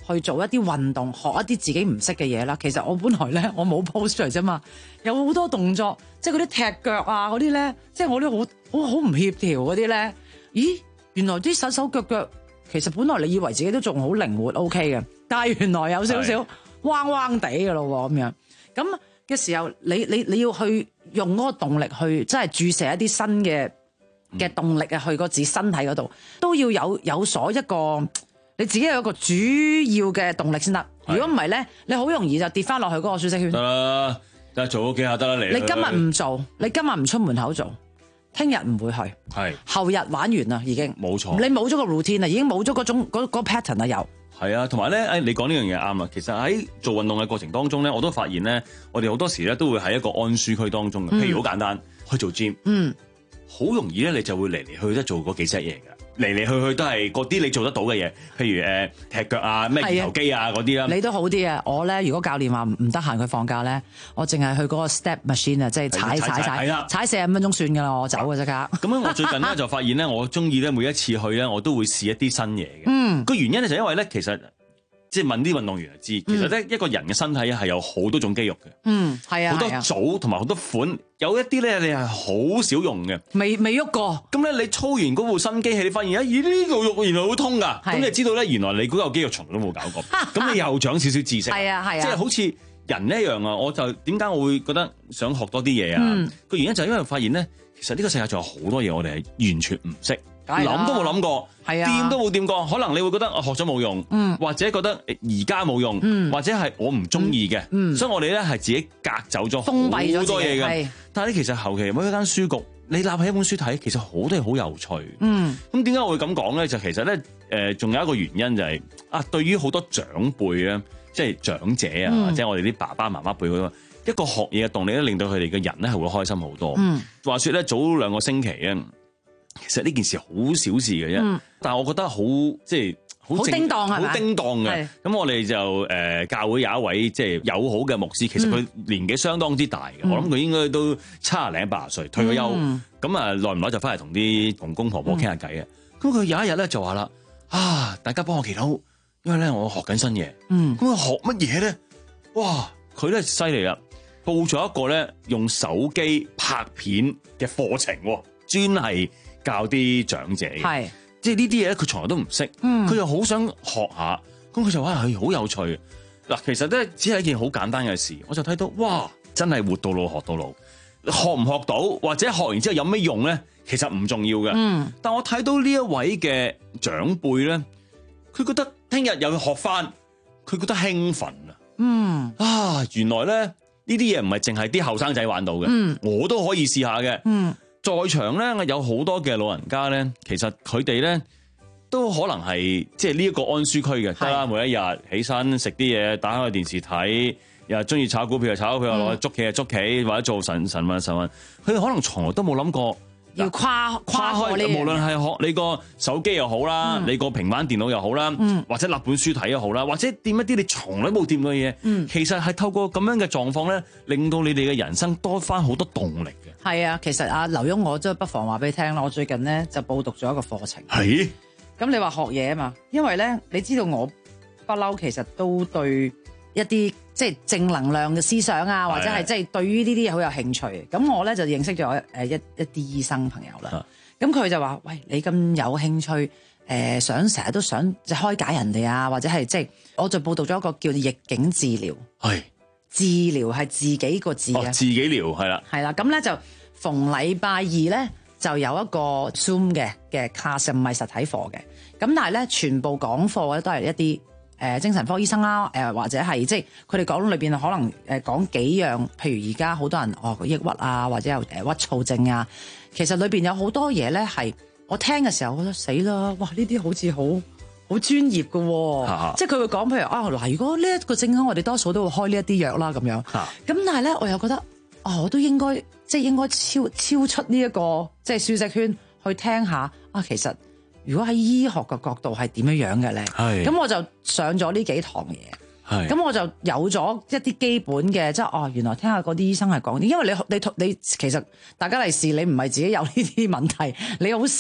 Speaker 15: 去做一啲運動，學一啲自己唔識嘅嘢啦。其實我本來咧我冇 post 出嚟啫嘛，有好多動作，即係嗰啲踢腳啊嗰啲咧，即係我啲好好好唔協調嗰啲咧。咦，原來啲手手腳腳其實本來你以為自己都仲好靈活 OK 嘅，但係原來有少少彎彎地嘅咯咁樣。咁嘅時候，你你你要去用嗰個動力去，即係注射一啲新嘅嘅動力啊，去個自己身體嗰度，都要有有所一個你自己有一個主要嘅動力先得。如果唔係咧，你好容易就跌翻落去嗰個舒適圈。
Speaker 14: 得啦，得做咗幾下得啦，嚟。
Speaker 15: 你今日唔做，你今日唔出門口做，聽日唔會去，
Speaker 14: 係
Speaker 15: 後日玩完啦，已經
Speaker 14: 冇錯。
Speaker 15: 你冇咗個 routine 啊，已經冇咗嗰種嗰嗰 pattern 啊，有。
Speaker 14: 係啊，同埋咧，誒，你講呢樣嘢啱啊。其實喺做運動嘅過程當中咧，我都發現咧，我哋好多時咧都會喺一個安舒區當中嘅。譬如好簡單，去做 gym，嗯，好容易咧，你就會嚟嚟去去都做嗰幾 set 嘢㗎。嚟嚟去去都係嗰啲你做得到嘅嘢，譬如誒、呃、踢腳啊、咩二頭肌啊嗰啲啦。
Speaker 15: 你都好啲啊！我咧，如果教練話唔得閒，佢放假咧，我淨係去嗰個 step machine 啊，即係踩踩踩，踩四十五分鐘算㗎啦，我走㗎啫㗎。咁
Speaker 14: 樣我最近咧就發現咧，我中意咧每一次去咧，我都會試一啲新嘢嘅。嗯，個原因咧就因為咧，其實即係問啲運動員就知，其實咧一個人嘅身體係有好多種肌肉嘅。嗯，係啊，好多組同埋好多款，有一啲咧你係好少用嘅，
Speaker 15: 未未喐過。
Speaker 14: 咁咧你操完嗰部新機器，你發現啊，咦呢度肉原來好通㗎，咁你就知道咧原來你嗰嚿肌肉從來都冇搞過，咁你又長少少知識。係啊係啊，即係好似人一樣啊！我就點解我會覺得想學多啲嘢啊？個、嗯、原因就係因為發現咧，其實呢個世界仲有好多嘢我哋係完全唔識。諗都冇諗過，掂都冇掂過，可能你會覺得我學咗冇用，嗯、或者覺得而家冇用，嗯、或者係我唔中意嘅，嗯、所以我哋咧係自己隔走咗好多嘢嘅。但係咧，其實後期每一間書局，你立起一本書睇，其實好多嘢好有趣。咁點解我會咁講咧？就其實咧，誒、呃，仲有一個原因就係、是、啊，對於好多長輩咧，即係長者啊，嗯、或者我哋啲爸爸媽媽輩嗰個一個學嘢嘅動力咧，令到佢哋嘅人咧係會開心好多。嗯、話說咧，早兩個星期啊。其實呢件事好小事嘅啫，嗯、但係我覺得好即係好
Speaker 15: 叮當係咪？
Speaker 14: 好叮當嘅。咁我哋就誒、呃、教會有一位即係友好嘅牧師，其實佢年紀相當之大嘅，嗯、我諗佢應該都七廿零八十歲退咗休。咁啊耐唔耐就翻嚟同啲公公婆婆傾下偈啊。咁佢、嗯、有一日咧就話啦：啊，大家幫我祈禱，因為咧我學緊新嘢。咁佢、嗯、學乜嘢咧？哇！佢咧犀利啦，報咗一個咧用手機拍片嘅課程，專係教啲長者嘅，係即係呢啲嘢咧，佢從來都唔識，佢、嗯、又好想學下，咁佢就話係好有趣。嗱，其實咧只係一件好簡單嘅事，我就睇到哇，真係活到老學到老，學唔學到或者學完之後有咩用咧，其實唔重要嘅。嗯，但我睇到呢一位嘅長輩咧，佢覺得聽日又要學翻，佢覺得興奮啊。嗯，啊，原來咧呢啲嘢唔係淨係啲後生仔玩到嘅，嗯，我都可以試下嘅。嗯。在場咧，有好多嘅老人家咧，其實佢哋咧都可能係即係呢一個安舒區嘅，得啦是，每一日起身食啲嘢，打開個電視睇，又中意炒股票就炒股票，攞去捉棋就捉棋，或者做神神運神運，佢哋可能從來都冇諗過。
Speaker 15: 要跨跨開，
Speaker 14: 無論係學你個手機又好啦，嗯、你個平板電腦又好啦，嗯、或者立本書睇又好啦，或者掂一啲你從來冇掂過嘅嘢，嗯、其實係透過咁樣嘅狀況咧，令到你哋嘅人生多翻好多動力嘅。
Speaker 15: 係啊，其實阿劉墉，我真係不妨話俾你聽啦，我最近咧就報讀咗一個課程。
Speaker 14: 係，
Speaker 15: 咁你話學嘢啊嘛，因為咧你知道我不嬲，其實都對一啲即係正能量嘅思想啊，或者係即係對於呢啲嘢好有興趣。咁我咧就認識咗誒一一啲醫生朋友啦。咁佢、啊、就話：喂，你咁有興趣誒、呃，想成日都想即係開解人哋啊，或者係即係，我就報道咗一個叫逆境治療。係是治療係自己個字啊、哦，自己療係啦，係啦。咁咧就逢禮拜二咧就有一個 Zoom 嘅嘅 class，唔係實體課嘅。咁但係咧全部講課咧都係一啲。誒、呃、精神科醫生啦，誒、呃、或者係即係佢哋講裏邊可能誒講、呃、幾樣，譬如而家好多人哦抑鬱啊，或者有誒鬱躁症啊，其實裏邊有好多嘢咧係我聽嘅時候，我覺得死啦！哇，呢啲好似好好專業嘅喎、啊，即係佢會講譬如啊嗱，如果呢一個症咧，我哋多數都會開呢一啲藥啦咁樣，咁、啊、但係咧我又覺得啊、哦，我都應該即係應該超超出呢、這、一個即係舒適圈去聽下啊，其實。如果喺醫學嘅角度係點樣樣嘅咧？係咁我就上咗呢幾堂嘢，係咁我就有咗一啲基本嘅，即係哦，原來聽下嗰啲醫生係講啲，因為你你你其實大家嚟試，你唔係自己有呢啲問題，你好少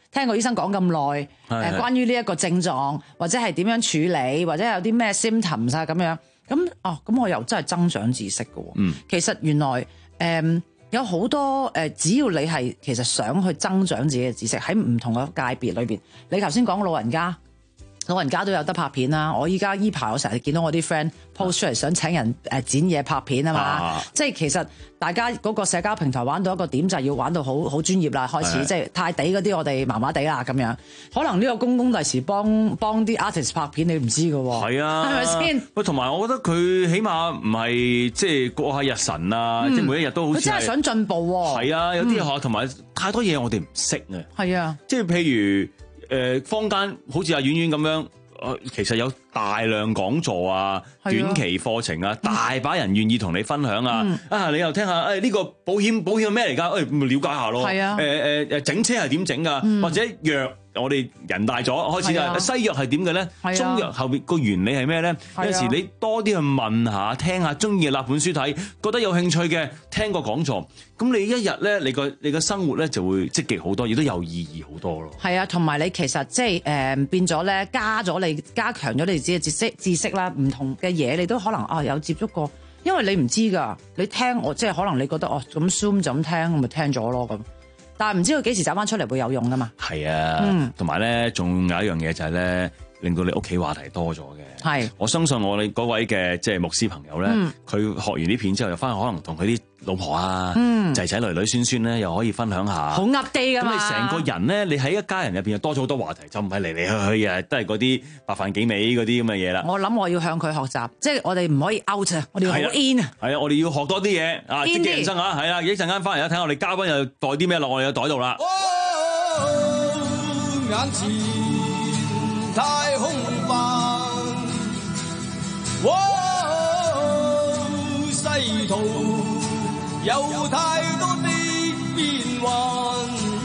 Speaker 15: 聽過醫生講咁耐，誒關於呢一個症狀或者係點樣處理，或者有啲咩 symptoms 啊咁樣，咁哦咁我又真係增長知識嘅喎。嗯，其實原來誒、呃、有好多誒、呃，只要你係其實想去增長自己嘅知識，喺唔同嘅界別裏邊，你頭先講老人家。老人家都有得拍片啦！我依家依排我成日見到我啲 friend post 出嚟想請人誒剪嘢拍片啊嘛，啊即係其實大家嗰個社交平台玩到一個點就係要玩到好好專業啦，開始即係太地嗰啲我哋麻麻地啦咁樣。可能呢個公公第時幫幫啲 artist 拍片，你唔知㗎喎。係啊，係咪先？
Speaker 14: 喂，同埋我覺得佢起碼唔係即係過下日神啊，嗯、即係每一日都好似。佢真係想進步喎。係啊，有啲學同埋太多嘢我哋唔識啊。係啊，即係譬如。誒坊間好似阿婉婉咁樣，誒其實有大量講座啊、短期課程啊，大把人願意同你分享啊。嗯、啊，你又聽下，誒呢個保險保險係咩嚟㗎？誒咪了解下咯。係啊。誒誒誒整車係點整㗎？嗯、或者藥。我哋人大咗，開始就係西藥係點嘅咧？中藥後邊個原理係咩咧？有時你多啲去問下、聽下，中意嘅立本書睇，覺得有興趣嘅聽個講座，咁你一日咧，你個你個生活咧就會積極好多，亦都有意義好多咯。係啊，同埋你其實即係誒變咗咧，加咗你加強咗你自己嘅知識知識啦，唔同嘅嘢你都可能啊有接觸過，因為你唔知㗎，你聽我即係可能你覺得哦咁 Zoom 就咁聽，我咪聽咗咯咁。但係唔知道幾時找翻出嚟會有用噶嘛？係啊，同埋咧，仲有一樣嘢就係咧，令到你屋企話題多咗嘅。係，我相信我哋嗰位嘅即係牧師朋友咧，佢、嗯、學完啲片之後，又翻去可能同佢啲老婆啊、仔仔、嗯、女女孫孫咧，又可以分享下。好 update 㗎嘛！咁你成個人咧，你喺一家人入邊又多咗好多話題，就唔係嚟嚟去去啊，都係嗰啲白飯幾味嗰啲咁嘅嘢啦。我諗我要向佢學習，即係我哋唔可以 out 啊，我哋要好 in 啊。係啊，我哋要學多啲嘢啊，積極人生啊，係啊，一陣間翻嚟睇下我哋嘉賓又袋啲咩落我哋嘅袋度啦。眼前太空白。哇！世途有太多的變幻，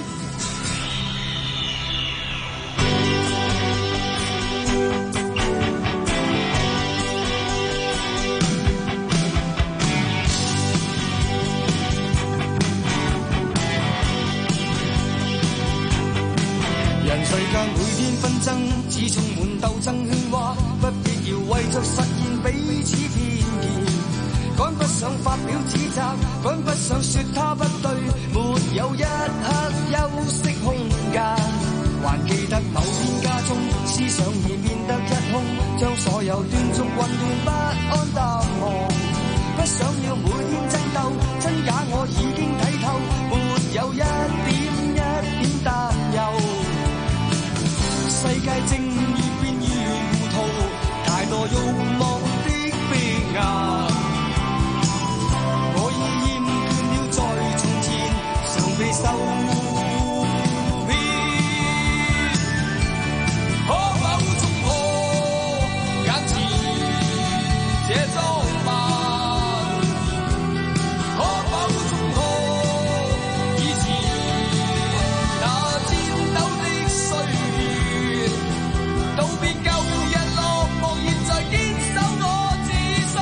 Speaker 14: 人世間每天紛爭，只充滿鬥爭喧嘩，不必要為着實現彼此偏見，趕不上發表指責，趕不上說他不對，沒有一刻休息空間，還記得某天家中，思想已變得一空，將所有斷續混亂不安淡忘，不想要每天爭鬥，真假我已經睇透，沒有一點一點擔憂。世界正越變越糊塗，太多慾望的逼壓，我已厭倦了在從前常被受騙，可否衝破眼前這裝扮，可否衝破以前那顫抖的歲月，道別舊日落寞，現在堅守我自信。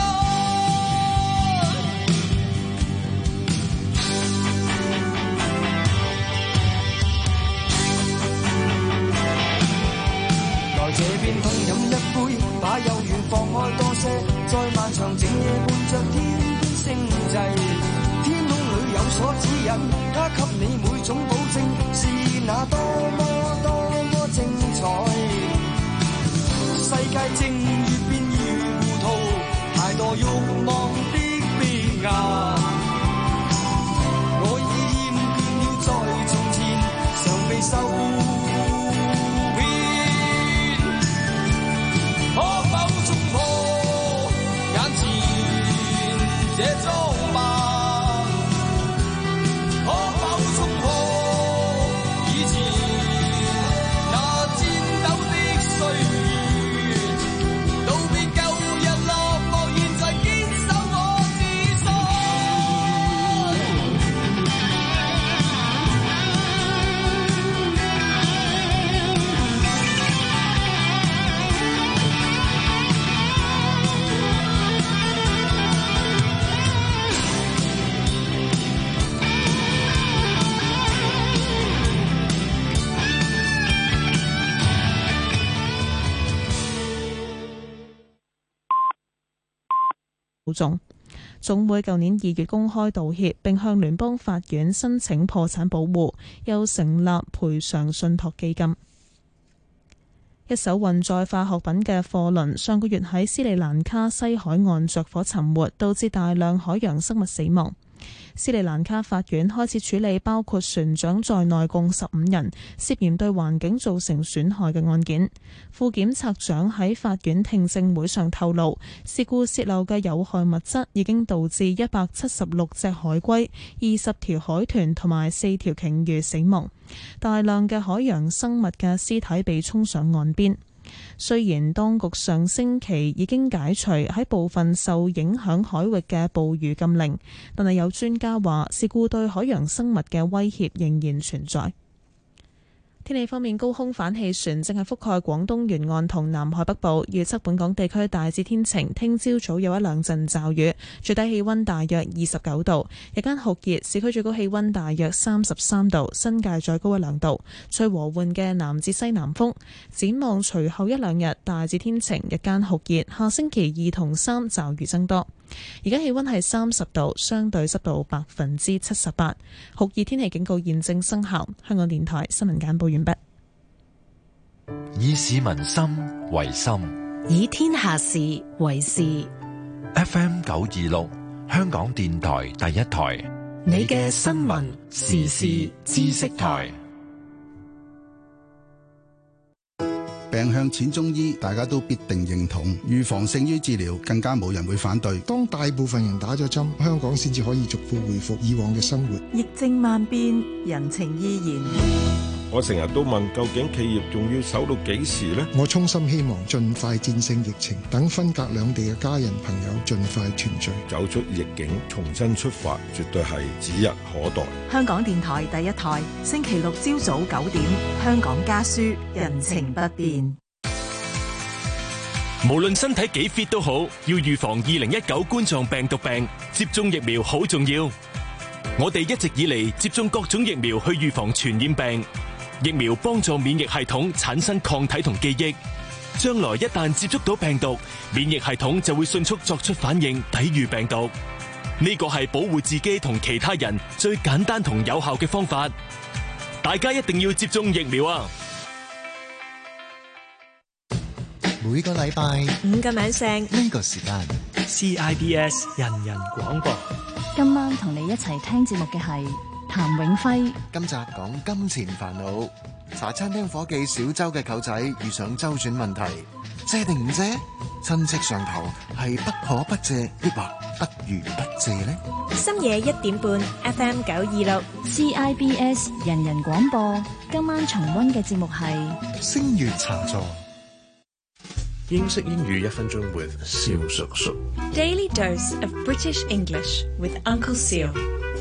Speaker 14: 來這邊痛飲一杯，把幽怨放開多些，在漫長整夜伴着天邊星際，天空裏有所指引，它給你每種保證，是那多麼多麼精彩。世界正越變越糊塗，太多慾望的逼壓，我已厭倦了在從前常被受騙，可否衝破眼前這裝扮，可否衝破以前那顫抖的歲月，道別舊日落寞，現在堅守我自信。
Speaker 1: 訴訟。總會舊年二月公開道歉，並向聯邦法院申請破產保護，又成立賠償信託基金。一艘運載化學品嘅貨輪上個月喺斯里蘭卡西海岸着火沉沒，導致大量海洋生物死亡。斯里蘭卡法院開始處理包括船長在內共十五人涉嫌對環境造成損害嘅案件。副檢察長喺法院聽證會上透露，事故洩漏嘅有害物質已經導致一百七十六隻海龜、二十條海豚同埋四條鯨魚死亡，大量嘅海洋生物嘅屍體被沖上岸邊。雖然當局上星期已經解除喺部分受影響海域嘅捕魚禁令，但係有專家話事故對海洋生物嘅威脅仍然存在。天氣方面，高空反氣旋正係覆蓋廣東沿岸同南海北部，預測本港地區大致天晴，聽朝早有一兩陣驟雨，最低氣溫大約二十九度，日間酷熱，市區最高氣溫大約三十三度，新界再高一兩度，吹和緩嘅南至西南風。展望隨後一兩日大致天晴，日間酷熱，下星期二同三驟雨增多。而家氣溫係三十度，相對濕度百分之七十八，酷熱天氣警告現正生效。香港電台新聞簡報完畢。
Speaker 4: 以市民心為心，
Speaker 2: 以天下事為事。
Speaker 4: F M 九二六，香港電台第一台，
Speaker 2: 你嘅新聞時事知識台。
Speaker 16: 病向淺中醫，大家都必定認同。預防勝於治療，更加冇人會反對。
Speaker 17: 當大部分人打咗針，香港先至可以逐步恢復以往嘅生活。
Speaker 18: 疫症萬變，人情依然。
Speaker 19: 我成日都問，究竟企業仲要守到幾時呢？
Speaker 17: 我衷心希望盡快戰勝疫情，等分隔兩地嘅家人朋友盡快團聚，
Speaker 19: 走出逆境，重新出發，絕對係指日可待。
Speaker 18: 香港電台第一台，星期六朝早九點，香港家書，人情不變。
Speaker 20: 無論身體幾 fit 都好，要預防二零一九冠狀病毒病，接種疫苗好重要。我哋一直以嚟接種各種疫苗去預防傳染病。疫苗幫助免疫系統產生抗體同記憶，將來一旦接觸到病毒，免疫系統就會迅速作出反應，抵禦病毒。呢個係保護自己同其他人最簡單同有效嘅方法。大家一定要接種疫苗啊！
Speaker 21: 每個禮拜
Speaker 22: 五個晚上
Speaker 21: 呢個時間
Speaker 12: C I B S 人人廣播。
Speaker 23: 今晚同你一齊聽節目嘅係譚永輝。
Speaker 21: 今集講金錢煩惱。茶餐廳伙計小周嘅舅仔遇上周轉問題，借定唔借？親戚上頭係不可不借，抑或不如不借呢？
Speaker 22: 深夜一點半 F M 九二六
Speaker 23: C I B S 人人廣播。今晚重溫嘅節目係
Speaker 21: 星月茶座。
Speaker 24: 英式英語一分鐘 with 蕭叔叔。
Speaker 22: Daily dose of British English with Uncle Seal。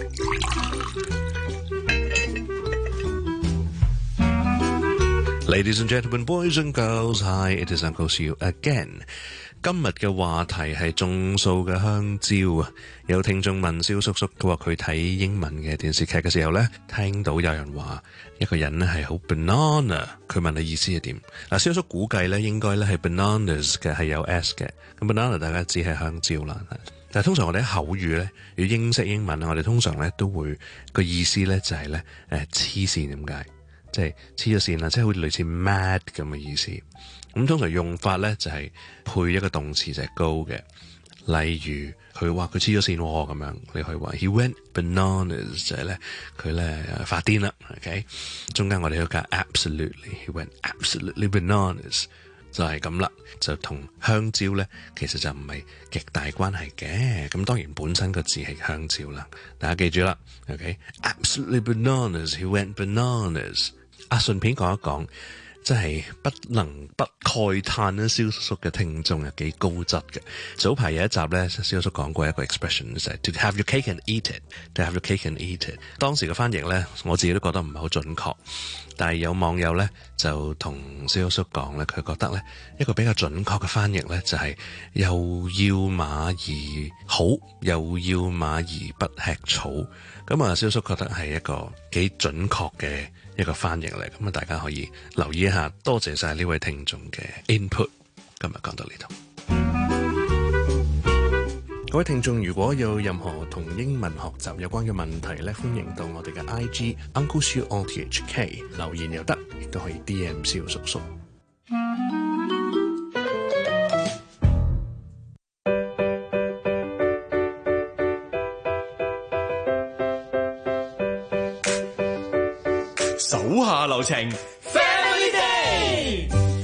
Speaker 24: Ladies and gentlemen, boys and girls, hi, it is Uncle Siu again. 今日嘅話題係種數嘅香蕉啊！有聽眾問蕭叔叔，佢話佢睇英文嘅電視劇嘅時候呢，聽到有人話一個人呢係好 banana， 佢問你意思係點？嗱，蕭叔叔估計呢應該呢係 bananas 嘅，係有 s 嘅。咁 banana 大家知係香蕉啦。但係通常我哋喺口語呢，要英式英文啊，我哋通常呢都會個意思呢就係呢誒黐線咁解。即係黐咗線啦，即係好似類似 mad 咁嘅意思。咁通常用法咧就係配一個動詞就係 go 嘅。例如佢話佢黐咗線咁樣，你可以話 he went bananas 就係咧佢咧發癲啦。OK， 中間我哋要加 absolutely，he went absolutely bananas 就係咁啦。就同香蕉咧其實就唔係極大關係嘅。咁當然本身個字係香蕉啦，大家記住啦。OK，absolutely bananas，he went bananas。啊，順便講一講，真係不能不慨嘆咧，蕭叔叔嘅聽眾係幾高質嘅。早排有一集咧，蕭叔叔講過一個 expression 就係 to have your cake and eat it，to have your cake and eat it。當時嘅翻譯咧，我自己都覺得唔係好準確，但係有網友咧就同蕭叔叔講咧，佢覺得咧一個比較準確嘅翻譯咧就係又要馬兒好，又要馬兒不吃草。咁啊，蕭叔覺得係一個幾準確嘅一個翻譯嚟，咁啊大家可以留意一下。多謝晒呢位聽眾嘅 input。今日講到呢度。 各位聽眾，如果有任何同英文學習有關嘅問題咧，歡迎到我哋嘅 I G Uncle Siu O T H K 留言又得，亦都可以 D M 蕭叔叔。
Speaker 9: 手下留情 ，Family Day。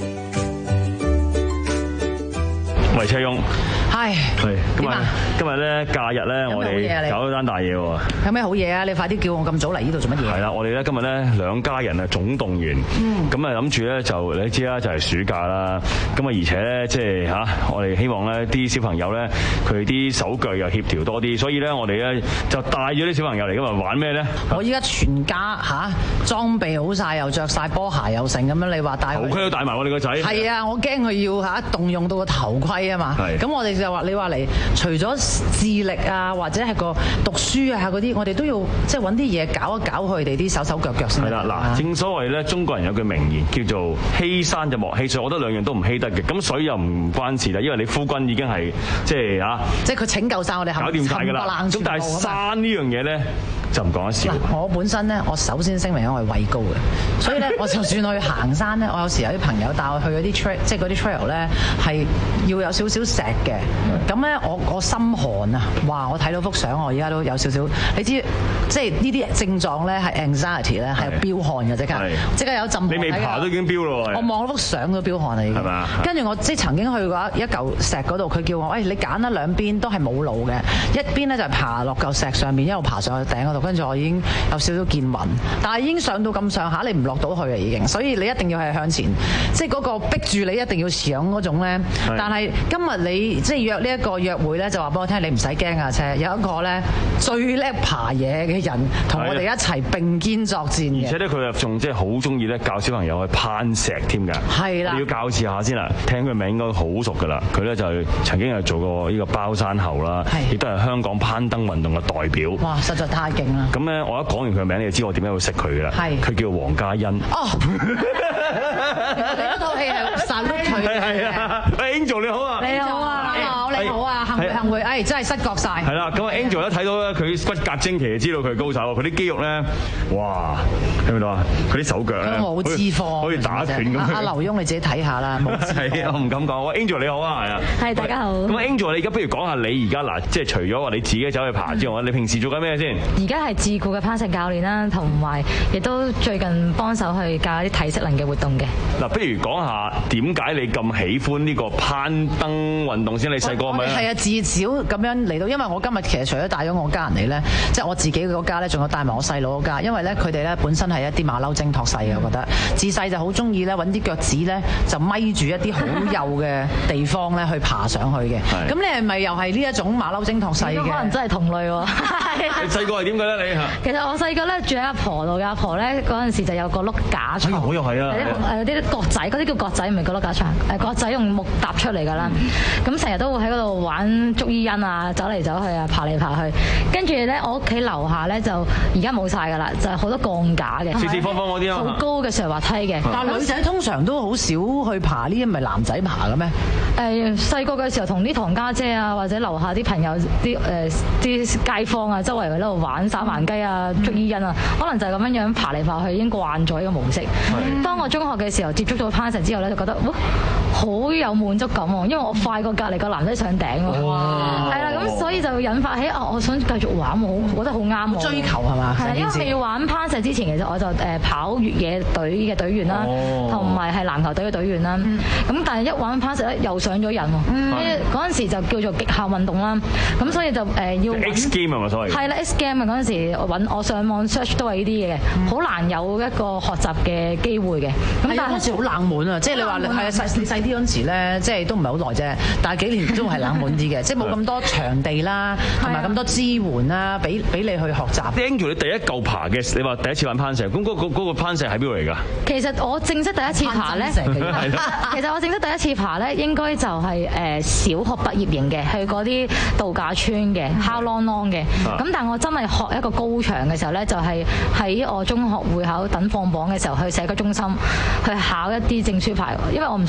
Speaker 9: 喂，車翁，
Speaker 15: 係
Speaker 9: 係今日
Speaker 15: 點啊
Speaker 9: 今日咧假日咧，我
Speaker 15: 有咩好嘢啊你
Speaker 9: 哋搞咗單大嘢喎。
Speaker 15: 有咩好嘢啊？你快啲叫我咁早嚟呢度做乜嘢？
Speaker 9: 係啦，我哋咧今日咧兩家人啊總動員，咁啊諗住咧就你知啦，就係暑假啦。咁啊而且咧即係嚇，我哋希望咧啲小朋友咧佢啲手腳又協調多啲，所以咧我哋咧就帶咗啲小朋友嚟，今日玩咩咧？
Speaker 15: 我依家全家嚇裝備好晒，又着晒波鞋又成咁樣，你話帶
Speaker 9: 頭盔都戴埋，我哋個仔。
Speaker 15: 係啊，我驚佢要嚇動用到個頭盔啊嘛。
Speaker 9: 係。
Speaker 15: 咁我哋就話你話嚟，除咗智力啊，或者係個讀書啊嗰啲，我哋都要即係揾啲嘢搞一搞佢哋啲手手腳腳先。
Speaker 9: 係啦，嗱，正所謂咧，中國人有句名言叫做欺山就莫欺水，我覺得兩樣都唔欺得嘅。咁水又唔關事啦，因為你夫君已經係即係啊，
Speaker 15: 即係佢拯救晒我哋，
Speaker 9: 搞掂晒㗎啦。咁但係山呢樣嘢咧，就唔講得笑。
Speaker 15: 我本身咧，我首先聲明我係畏高嘅，所以咧，我就算去行山咧，我有時有啲朋友帶我去嗰啲 trail，即係嗰啲 trail 咧，係要有少少石嘅。咁咧，我我心寒啊！哇！我睇到幅相，我而家都有少少。你知即係呢啲症狀咧，係 anxiety 咧，係飆汗嘅即刻，即刻有一陣汗。
Speaker 9: 你未爬都已經飆咯喎！
Speaker 15: 我望到幅相都飆汗啦已經。係嘛？跟住我即係曾經去過一嚿石嗰度，佢叫我，喂、哎，你揀啦兩邊都係冇路嘅，一邊咧就係爬落嚿石上面，一路爬上去頂嗰度，跟住我已經有少少見暈，但係已經上到咁上下，你唔落到去啊已經，所以你一定要係向前，即係嗰個逼住你一定要上嗰種咧。但係今日你即係約呢一個約會咧，就話俾我聽，你唔使驚啊，車有一個咧最叻爬嘢嘅人同我哋一齊並肩作戰嘅。
Speaker 9: 而且咧，佢又仲即係好中意咧教小朋友去攀石添㗎。係啦，你要教示下先啦。聽佢名應該好熟㗎啦。佢咧就曾經係做過呢個包山后啦，亦都係香港攀登運動嘅代表。
Speaker 15: 哇！實在太勁啦！
Speaker 9: 咁咧，我一講完佢嘅名，你就知我點解會識佢㗎啦。係，佢叫黃嘉欣。哦，
Speaker 15: 你嗰套戲係殺碌佢嘅。
Speaker 9: 係啊，喂 Angel 你好啊！
Speaker 15: 你好啊，你好啊，幸會幸會，哎真係失覺晒。
Speaker 9: 係啦，咁啊 Angel 一睇到咧，佢骨骼精奇，就知道佢係高手。佢啲肌肉咧，哇，睇唔睇到啊？佢啲手腳咧，
Speaker 15: 冇脂肪，
Speaker 9: 好似打拳咁。
Speaker 15: 阿劉墉你自己睇下啦，冇脂肪。
Speaker 9: 係啊，我唔敢講。喂 Angel 你好啊，係啊。
Speaker 3: 係大家好。
Speaker 9: 咁 Angel 你而家不如講下你而家嗱，即係除咗話你自己走去爬之外，你平時做緊咩先？
Speaker 3: 而家係自僱嘅攀石教練啦，同埋亦都最近幫手去教一啲體適能嘅活動嘅。
Speaker 9: 嗱，不如講下點解你咁喜歡呢個攀登運動先？你細個係咪？
Speaker 15: 係啊，至少咁樣嚟到，因為我今日其實除咗帶咗我家人嚟咧，即係我自己嗰家咧，仲有帶埋我細佬嗰家，因為咧佢哋咧本身係一啲馬騮精託世嘅，我覺得自細就好中意咧揾啲腳趾咧就咪住一啲好幼嘅地方咧去爬上去嘅。咁你係咪又係呢一種馬騮精託世嘅？
Speaker 3: 可能真係同類喎。
Speaker 9: 你細個係點嘅咧？你嚇？
Speaker 3: 其實我細個咧住喺阿婆度嘅，阿婆咧嗰陣時就有個碌架床。
Speaker 9: 我又係啊！
Speaker 3: 誒啲角仔，嗰啲叫角仔，唔係個碌架床。誒角仔用木搭出嚟㗎啦。咁成日都會喺嗰度玩捉伊人啊，走嚟走去啊，爬嚟爬去。跟住咧，我屋企樓下咧就而家冇晒㗎啦，就係好多鋼架嘅，
Speaker 9: 四四方方嗰啲啊，
Speaker 3: 好高嘅上滑梯嘅。
Speaker 15: 但係女仔通常都好少去爬呢啲，唔係男仔爬嘅咩？
Speaker 3: 誒細個嘅時候同啲堂家姐啊，或者樓下啲朋友啲誒啲街坊啊，周圍喺度玩耍盲雞啊、捉伊人啊，可能就係咁樣樣爬嚟爬去，已經慣咗呢個模式。當我中學嘅時候接觸到攀石之後咧，就覺得哇好有滿足感喎，因為我快過隔離個男仔上頂喎。係啦，咁所以就引發起啊，我想繼續玩喎，我覺得好啱我。
Speaker 15: 追求係嘛？
Speaker 3: 係啦，因為未玩攀石之前，其實我就誒跑越野隊嘅隊員啦，同埋係籃球隊嘅隊員啦。咁但係一玩攀石咧，又上咗癮喎。嗰陣時就叫做極限運動啦。咁所以就誒要
Speaker 9: X game 係咪所謂？
Speaker 3: 係啦 ，X game 啊嗰陣時我揾我上網 search 都係呢啲嘅，好難有一個學習嘅機會嘅。
Speaker 15: 咁但係嗰陣時好冷門啊，即係你話係啊細你細啲嗰陣時咧，即係都唔係好耐啫，但係幾年都係冷門啲嘅，即係冇咁多場地啦，同埋咁多支援啦，俾俾你去學習。
Speaker 9: Angel 你第一嚿爬嘅，你話第一次玩攀石，咁嗰個嗰個攀石喺邊度嚟㗎？
Speaker 3: 其實我正式第一次爬咧，其實我正式第一次爬咧，應該就係誒小學畢業營嘅，去嗰啲度假村嘅，Khao Long Long嘅。咁但係我真係學一個高牆嘅時候咧，就係喺我中學會考等放榜嘅時候，去社區中心去考一啲證書牌，因為我唔想浪費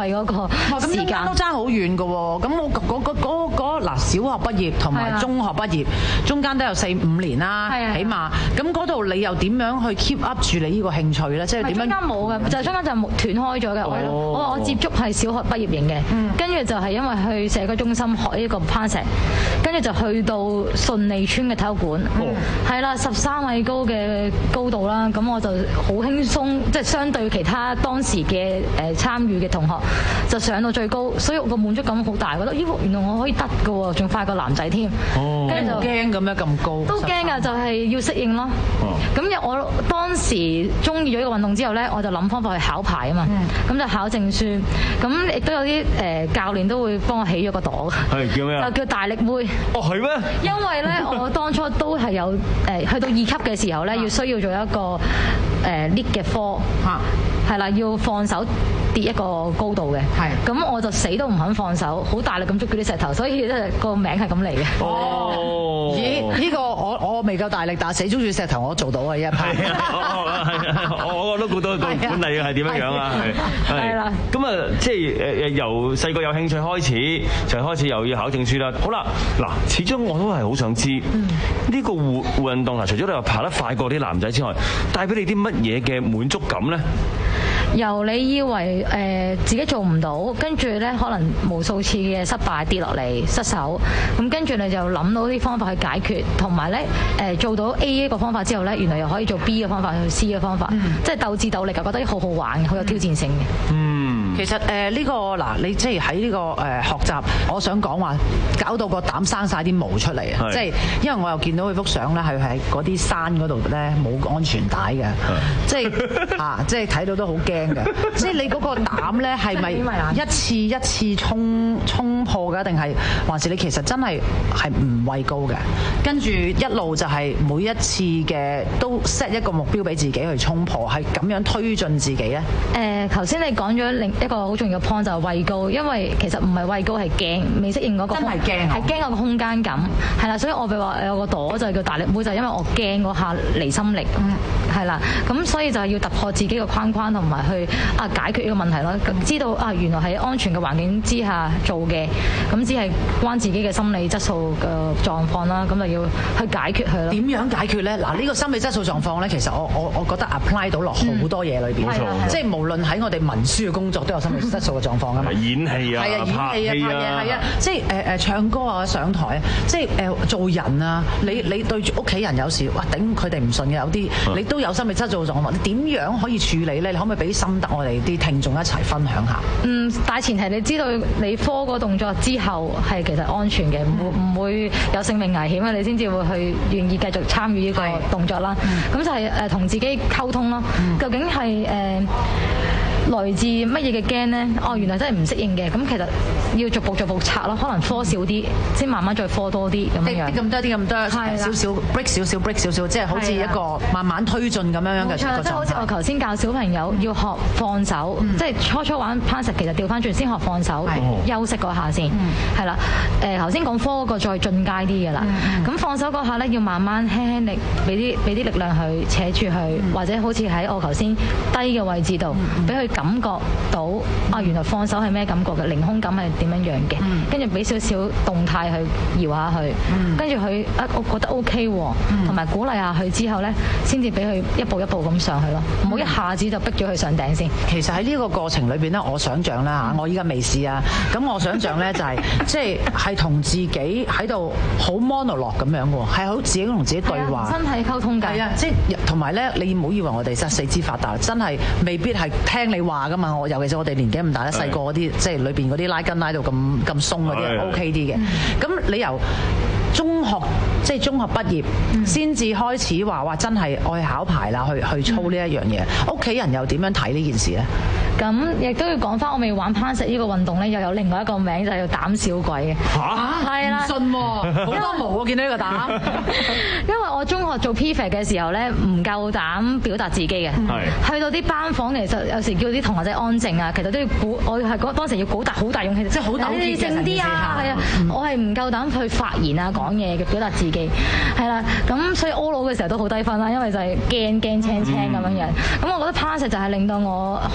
Speaker 3: 費嗰個時間。
Speaker 15: 咁中間都爭好遠㗎喎。咁我嗰嗰嗰嗰嗱小學畢業同埋中學畢業，中間都有四五年啦，起碼。咁嗰度你又點樣去 keep up 住你呢個興趣咧？即係點樣？
Speaker 3: 中間冇嘅，就中間就斷開咗嘅。我我話我接觸係小學畢業型嘅，跟住就係因為去社區中心學呢個攀石，跟住就去到順利村嘅體育館，係啦，十三米高嘅高度啦。咁我就好輕鬆，即係相對其他當時嘅誒參與嘅同學，就上到最高，所以我個滿足感好大，覺得咦原來我可以得㗎喎，仲快過男仔添。跟住就
Speaker 15: 驚咁樣咁高，
Speaker 3: 都驚㗎，就係要適應咯。咁又我當時中意咗呢個運動之後咧，我就諗方法去考牌啊嘛。咁、嗯、就考證書，咁亦都有啲誒、呃、教練都會幫我起咗個朵。
Speaker 14: 係叫咩啊？
Speaker 3: 就叫大力妹。
Speaker 14: 哦，係咩？
Speaker 3: 因為咧，我當初都係有誒、呃、去到二級嘅時候咧，要需要做一個誒 lift 嘅科。嚇。係啦，要放手跌一個高度嘅。係。咁我就死都唔肯放手，好大力咁捉住啲石頭，所以咧個名係咁嚟嘅。
Speaker 15: 哦。咦？呢、呢個我我未夠大力，但係死捉住石頭我做到嘅一排。係
Speaker 14: 啊，我我都估到個管理係點樣樣啊？係。係啦。咁啊，即係誒誒，由細個有興趣開始，就開始又要考證書啦。好啦，嗱，始終我都係好想知呢、嗯、個戶戶運動啊，除咗你話爬得快過啲男仔之外，帶俾你啲乜嘢嘅滿足感咧？
Speaker 3: 由你以為誒、呃、自己做唔到，跟住咧可能無數次嘅失敗跌落嚟失手，咁跟住你就諗到啲方法去解決，同埋咧誒做到 A 呢個方法之後咧，原來又可以做 B 嘅方法，去 C 嘅方法，嗯、即係鬥智鬥力，就覺得好好玩，好有挑戰性嘅。
Speaker 15: 嗯，其實誒呢、呃這個嗱，你即係喺呢個誒、呃、學習，我想講話搞到個膽生晒啲毛出嚟啊！即係因為我又見到佢幅相咧，係喺嗰啲山嗰度咧冇安全帶嘅，即係啊，即係睇到都好驚。即係你嗰個膽咧，係咪一次一次衝衝破㗎？定係還是你其實真係係唔畏高嘅？跟住一路就係每一次嘅都 set 一個目標俾自己去衝破，係咁樣推進自己咧。
Speaker 3: 誒、呃，頭先你講咗另一個好重要嘅 point 就係畏高，因為其實唔係畏高，係驚未適應嗰個空，真係驚，係驚嗰個空間感，係啦。所以我譬如話有個朵就叫大力妹，就係因為我驚嗰下離心力，係啦。咁所以就係要突破自己嘅框框同埋去啊解決呢個問題咯，知道啊原來喺安全嘅環境之下做嘅，咁只係關自己嘅心理質素嘅狀況啦，咁就要去解決佢咯。
Speaker 15: 點樣解決咧？嗱，呢個心理質素狀況咧，其實我我我覺得 apply 到落好多嘢裏邊，嗯、即係無論喺我哋文書嘅工作都有心理質素嘅狀況啊嘛。
Speaker 14: 演戲啊，
Speaker 15: 係啊，演戲啊，拍嘢係啊，即係誒誒唱歌啊，上台啊，即係誒、呃、做人啊，你你對住屋企人有時哇頂佢哋唔順嘅有啲，你都有心理質素狀況，你點樣可以處理咧？你可唔可以俾心得我哋啲聽眾一齊分享下？
Speaker 3: 嗯，大前提你知道你科個動作之後係其實安全嘅，唔、嗯、會唔會有性命危險啊？你先至會去願意繼續參與呢個動作啦。咁、嗯、就係誒同自己溝通咯、嗯。究竟係誒、呃、來自乜嘢嘅驚咧？哦，原來真係唔適應嘅。咁其實要逐步逐步拆咯，可能科少啲，先慢慢再科多啲咁樣。
Speaker 15: 啲咁多啲咁多，少少 break 少少 break 少少，即係好似一個慢慢推進咁樣樣嘅。即係
Speaker 3: 好似我頭先教小朋友要學放手，嗯、即係初初玩攀石，其實調翻轉先學放手，休息嗰下先，係、嗯、啦。誒頭先講科嗰個再進階啲嘅啦，咁、嗯、放手嗰下咧要慢慢輕輕力，俾啲俾啲力量去扯住佢、嗯，或者好似喺我頭先低嘅位置度，俾、嗯、佢感覺到、嗯、啊原來放手係咩感覺嘅，凌空感係點樣樣嘅，跟住俾少少動態去搖下佢，跟住佢啊我覺得 OK 喎，同、嗯、埋鼓勵下佢之後咧，先至俾佢一步一步咁上去咯，唔、嗯、好一下子就逼咗佢上頂先。
Speaker 15: 其實喺呢個過程裏邊咧，我想象啦嚇，我依家未試啊，咁我想象咧就係即係係同自己喺度好 monologue 咁樣喎，係好自己同自己對話，
Speaker 3: 身體溝通㗎。係啊，
Speaker 15: 即係同埋咧，你唔好以為我哋真係四肢發達，真係未必係聽你話噶嘛。我尤其是我哋年紀咁大咧，細個嗰啲即係裏邊嗰啲拉筋拉到咁咁鬆嗰啲 OK 啲嘅。咁你由中學即係中學畢業先至、嗯、開始話話真係愛考牌啦，去去操呢一樣嘢。屋、嗯、企人又點樣睇呢件事咧？
Speaker 3: 咁亦都要講翻，我未玩攀石呢個運動咧，又有另外一個名就係叫膽小鬼嘅。
Speaker 15: 嚇，係啦，唔信喎，好多毛我見到呢個膽。
Speaker 3: 因為我中學做 P F A 嘅時候咧，唔夠膽表達自己嘅。係。去到啲班房，其實有時叫啲同學仔安靜啊，其實都要鼓，我係嗰當時要鼓大好大勇氣，即係好糾結嘅成件事嚇。係啊，我係唔夠膽去發言啊、講嘢嘅，表達自己。係啦，咁所以 O 佬嘅時候都好低分啦，因為就係驚驚青青咁樣樣。咁我覺得攀石就係令到我可以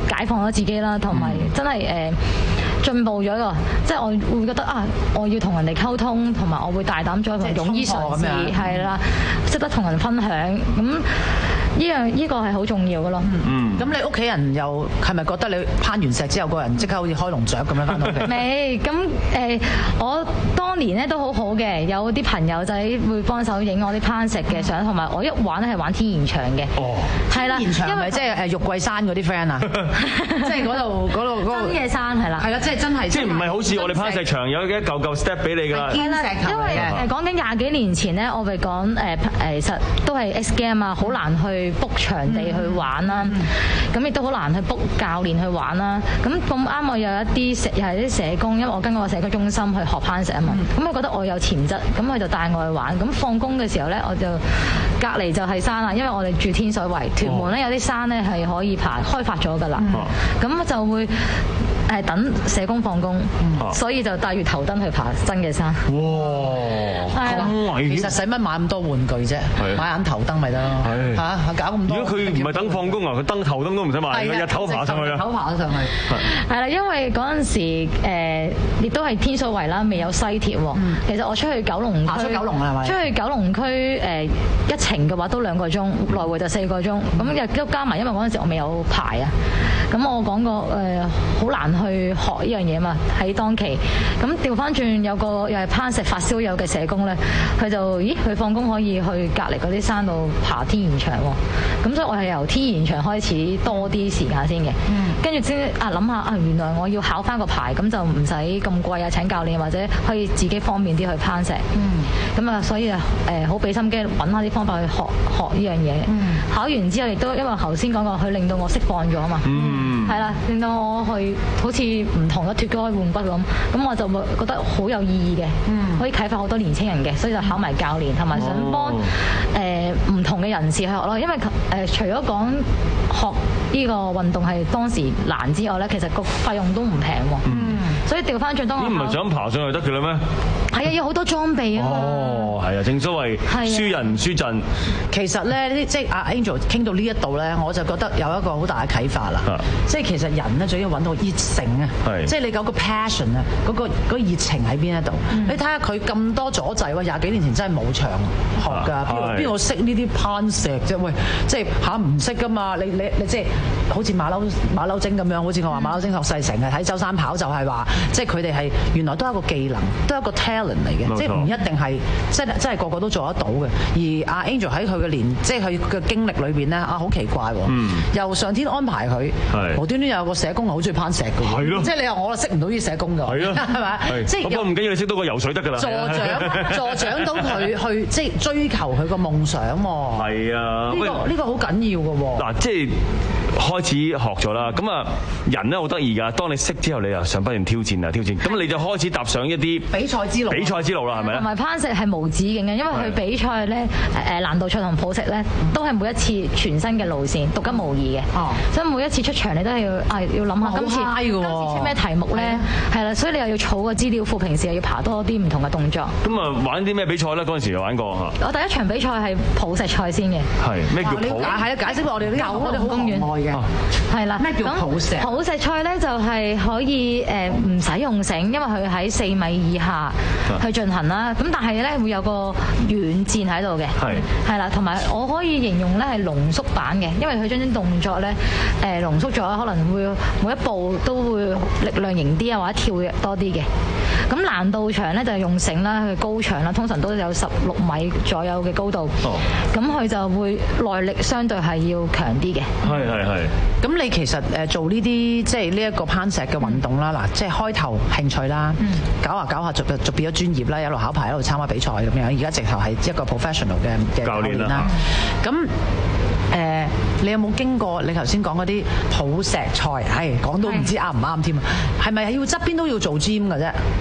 Speaker 3: 解放咗自己啦，同埋真係誒進步咗㗎。即係我會覺得啊，我要同人哋溝通，同埋我會大膽咗同勇於嘗試，係啦，識得同人分享咁。呢樣呢個係好重要嘅咯。
Speaker 15: 嗯，咁你屋企人又係咪覺得你攀完石之後個人即刻好似開籠雀咁樣翻到屋企？
Speaker 3: 未，咁誒，我當年咧都好好嘅，有啲朋友仔會幫手影我啲攀石嘅相，同埋我一玩咧係玩天然牆嘅。哦，係啦，天然牆係咪即係誒玉桂山嗰啲 friend 啊？即係嗰度嗰度嗰個真嘅山係啦。
Speaker 15: 係啦，即係真係。
Speaker 14: 即係唔係好似我哋攀石牆有一嚿嚿 step 俾你㗎啦？
Speaker 3: 係啦，因為誒講緊廿幾年前咧，我哋講誒誒，其實都係 X game 啊，好難去 book 場地去玩啦，咁亦都好難去 book 教練去玩啦。咁咁啱我有一啲社又係啲社工，因為我跟嗰個社區中心去學攀石啊嘛。咁佢覺得我有潛質，咁佢就帶我去玩。咁放工嘅時候咧，我就隔離就係山啦，因為我哋住天水圍，屯門咧有啲山咧係可以爬，開發咗㗎啦。咁就會誒等社工放工，所以就帶住頭燈去爬新嘅山。
Speaker 14: 哇！咁危險，
Speaker 15: 其實使乜買咁多玩具啫？買眼頭燈咪得咯。嚇搞咁多。
Speaker 14: 如果佢唔係等放工啊，佢燈頭燈都唔使買，日頭爬上去啊！
Speaker 15: 日頭爬上去。
Speaker 3: 係啦，因為嗰陣時誒亦都係天水圍啦，未有西鐵喎。其實我出去九龍區，
Speaker 15: 爬出九龍係咪？
Speaker 3: 出去九龍區誒一程嘅話都兩個鐘，來回就四個鐘。咁又都加埋，因為嗰陣時我未有牌啊。咁我講過誒好難去學呢樣嘢嘛，喺當期。咁調翻轉有個又係攀石發燒友嘅社工咧，佢就咦佢放工可以去隔離嗰啲山度爬天然牆喎。咁所以我係由天然牆開始多啲時間先嘅。跟住先啊諗下啊，原來我要考翻個牌，咁就唔使咁貴啊，請教練或者可以自己方便啲去攀石。咁啊，所以啊誒好俾心機揾下啲方法去學學呢樣嘢。考完之後亦都因為頭先講過，佢令到我釋放咗啊嘛。係啦，令到我去好似唔同嘅脫胎換骨咁，咁我就會覺得好有意義嘅，可以啟發好多年青人嘅，所以就考埋教練，同埋想幫誒唔同嘅人士去學咯。因為誒除咗講學呢個運動係當時難之外咧，其實個費用都唔平喎。所以調翻轉當我
Speaker 14: 你唔係想爬上去得嘅啦咩？
Speaker 3: 係啊，要好多裝備啊。
Speaker 14: 哦，係啊，正所謂輸人唔輸陣。
Speaker 15: 其實咧，即係阿 Angel 傾到呢一度咧，我就覺得有一個好大嘅啟發啦。即係其實人咧，最緊要揾到熱誠啊，即係你嗰個 passion 啊，嗰個嗰個熱情喺邊一度？你睇下佢咁多阻滯喎，廿幾年前真係冇場學㗎，邊個邊個識呢啲攀石啫？喂，即係嚇唔識㗎嘛？你你你即係好似馬騮馬騮精咁樣，好似我話馬騮精學世成日喺舟山跑，就係話即係佢哋係原來都係一個技能，都係一個 talent 嚟嘅，即係唔一定係即係真係個個都做得到嘅。而阿 Angel 喺佢嘅年，即係佢嘅經歷裏邊咧，啊好奇怪喎，又上天安排佢，無端端有個社工係好中意攀石嘅，係咯，即係你話我識唔到呢啲社工㗎，係咯，係咪？即係不過
Speaker 14: 唔緊要，你識到個游水得㗎啦，助
Speaker 15: 長助長到佢去即係追求佢個夢想喎，
Speaker 14: 係啊，
Speaker 15: 呢個呢個好緊要嘅喎。
Speaker 14: 嗱，即係開始學咗啦，咁啊人咧好得意㗎，當你識之後，你又想不斷挑戰啊挑戰，咁你就開始踏上一啲
Speaker 15: 比賽之路，
Speaker 14: 比賽之路啦，係咪？
Speaker 3: 同埋攀石係無止境嘅，因為佢比賽咧誒難度賽同普石咧都係每一次全新嘅路線，獨一無二嘅。哦，所以每一次出場你都係要啊要諗下今次今次出咩題目咧，係啦，所以你又要儲個資料庫，平時又要爬多啲唔同嘅動作。
Speaker 14: 咁啊玩啲咩比賽咧？嗰陣時有玩過嚇。
Speaker 3: 我第一場比賽係普石賽先嘅。
Speaker 14: 係咩叫普？
Speaker 15: 係啊，解釋我哋呢個我哋好公園嘅。
Speaker 3: 係啦。咩叫普石？普石賽咧就係可以誒唔使用繩，因為佢喺四米以下去進行啦。咁但係咧會有個軟墊喺度嘅。係。係啦，同埋我可以形容咧係濃縮版嘅，因為佢將啲動作咧誒濃縮咗，可能會每一步都會力量型啲啊，或者跳躍多啲嘅。咁難度場咧就係用繩啦，佢高場啦，通常都有十六米左右嘅高度。哦。咁佢就會耐力相對係要強啲嘅。
Speaker 14: 係係係。
Speaker 15: 咁你其實誒做呢啲即係呢一個攀石嘅運動啦，嗱，即係開頭興趣啦，搞下搞下逐逐變咗專業啦，一路考牌一路參加比賽咁樣，而家直頭係一個 professional 嘅嘅教練啦。咁誒，你有冇經過你頭先講嗰啲普石賽？係講到唔知啱唔啱添啊？係咪要側邊都要做 gym 嘅啫？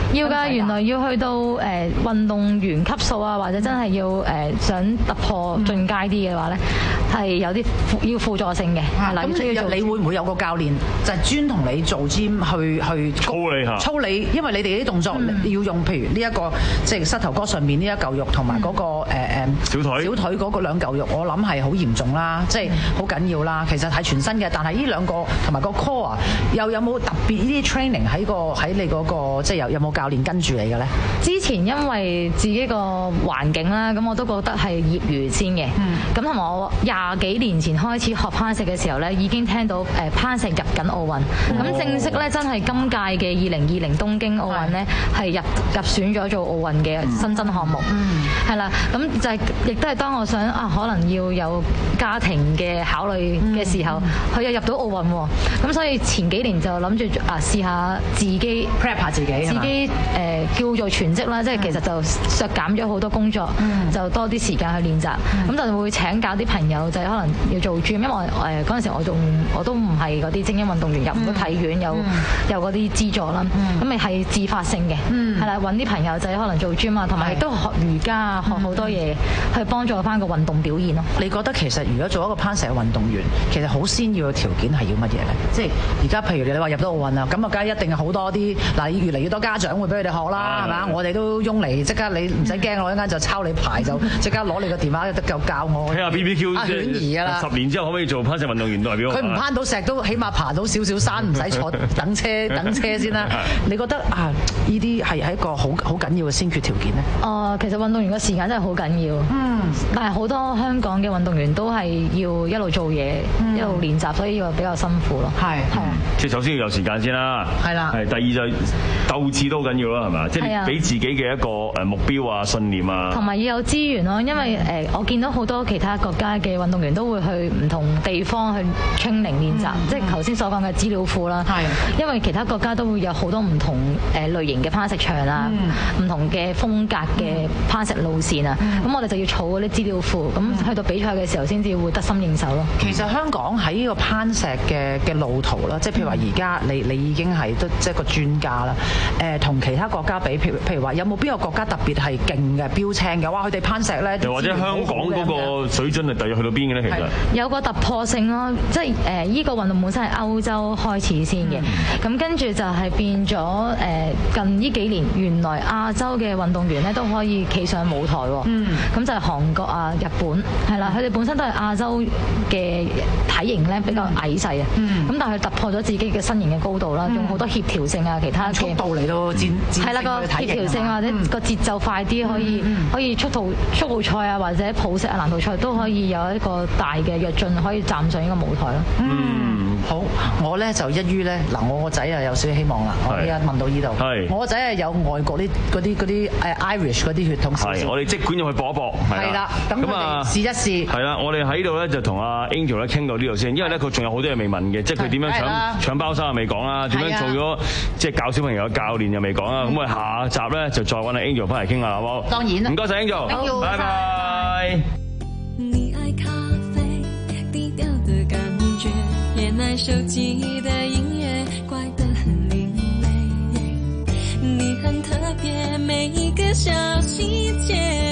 Speaker 3: 要㗎，原來要去到誒運動員級數啊，或者真係要誒想突破進階啲嘅話咧，係有啲要輔助性嘅。係啦，
Speaker 15: 咁你你會唔會有個教練就係專同你做 gym 去去
Speaker 14: 操你下？
Speaker 15: 操你，因為你哋啲動作要用，譬如呢一個即係膝頭哥上面呢一嚿肉，同埋嗰個誒誒
Speaker 14: 小腿
Speaker 15: 小腿嗰個兩嚿肉，我諗係好嚴重啦，即係好緊要啦。其實係全身嘅，但係呢兩個同埋個 core 又有冇特別呢啲 training 喺個喺你嗰個即係有有冇教練跟住你嘅咧？
Speaker 3: 之前因為自己個環境啦，咁我都覺得係業餘先嘅。咁同埋我廿幾年前開始學攀石嘅時候咧，已經聽到誒攀石入緊奧運。咁正式咧真係今屆嘅二零二零東京奧運咧係入入選咗做奧運嘅新增項目。係啦，咁就係亦都係當我想啊，可能要有家庭嘅考慮嘅時候，佢又入到奧運喎。咁所以前幾年就諗住啊試下自己
Speaker 15: prep 下自己，
Speaker 3: 自己誒叫做全職啦，即係其實就削減咗好多工作，就多啲時間去練習。咁就會請教啲朋友，就係可能要做 gym，因為誒嗰陣時我仲我都唔係嗰啲精英運動員，入唔到體院，有有嗰啲資助啦。咁咪係自發性嘅，係啦，揾啲朋友仔可能做 gym 啊，同埋亦都學瑜伽啊，學好多嘢去幫助翻個運動表現咯。
Speaker 15: 你覺得其實如果做一個攀石嘅運動員，其實好先要嘅條件係要乜嘢咧？即係而家譬如你話入到奧運啊，咁啊梗係一定係好多啲嗱，越嚟越多家長會俾佢哋學啦，係咪啊？我哋都擁嚟即刻，你唔使驚，我一間就抄你牌，就即刻攞你個電話得夠教我。
Speaker 14: 睇下 B B Q
Speaker 15: 阿犬兒㗎啦，
Speaker 14: 十年之後可唔可以做攀石運動員代表？
Speaker 15: 佢唔攀到石都起碼爬到少少山，唔使坐等車等車先啦。你覺得啊，呢啲係係一個好好緊要嘅先決條件咧？
Speaker 3: 哦，其實運動員嘅時間真係好緊要。嗯，但係好多香港嘅運動員都係要一路做嘢，一路練習，所以要比較辛苦咯。係係。
Speaker 14: 即係首先要有時間先啦。係啦。係第二就鬥志都好緊要啦，係咪？即係俾自己嘅一個誒目標啊、信念啊。同埋
Speaker 3: 要有資源咯，因為誒我見到好多其他國家嘅運動員都會去唔同地方去 training 練習，即係頭先所講嘅資料庫啦。係。因為其他國家都會有好多唔同誒類型嘅攀石場啊，唔同嘅風格嘅攀石路線啊，咁我哋就要儲嗰啲資料庫，咁去到比賽嘅時候先至會得心應手咯。
Speaker 15: 其實香港喺呢個攀石嘅嘅路途啦，即係譬如話而家你你已經係都即係個專家啦。誒同其他國家比，譬如譬如話有冇邊個國家特別係勁嘅標青嘅？哇！佢哋攀石咧，
Speaker 14: 又或者香港嗰個水準係大約去到邊嘅咧？其實
Speaker 3: 有個突破性咯，即係誒依個運動本身係歐洲開始先嘅，咁跟住就係變咗誒近呢幾年，原來亞洲嘅運動員咧都可以企上舞台喎。嗯，咁就係韓國啊、日本係啦，佢哋本身都係亞洲嘅體型咧比較矮細啊。嗯，咁但係佢突破咗自己嘅身形嘅高度啦，用好多協調性啊，其他嘅
Speaker 15: 速度嚟到戰戰
Speaker 3: 係啦，個協調性或者個節奏快啲，可以可以速度速度賽啊，或者普石啊、難度賽都可以有一個大嘅躍進，可以站上呢個舞台咯。
Speaker 15: 嗯，好，我咧就一於咧嗱，我個仔啊有少少希望啦。我而家問到呢度，我個仔係有外國啲嗰啲嗰啲誒 Irish 嗰啲血統。
Speaker 14: 係，我哋即管入去搏一搏。
Speaker 15: 係啦，咁佢哋試一試。
Speaker 14: 係啦，我哋喺度咧就同阿 Angel 咧傾到呢度先，因為咧佢仲有好多嘢未問嘅，即係佢點樣搶搶包山又未講啦，點樣做咗即係教小朋友嘅教練又未講啦。咁我哋下集咧就再揾阿 Angel 翻嚟傾下，好冇？
Speaker 15: 當然啦。
Speaker 14: 唔該晒 Angel，拜拜。
Speaker 5: 你愛咖啡，低調的感覺，也愛手機的音樂，怪得很另類。你很特別，每一個小細節，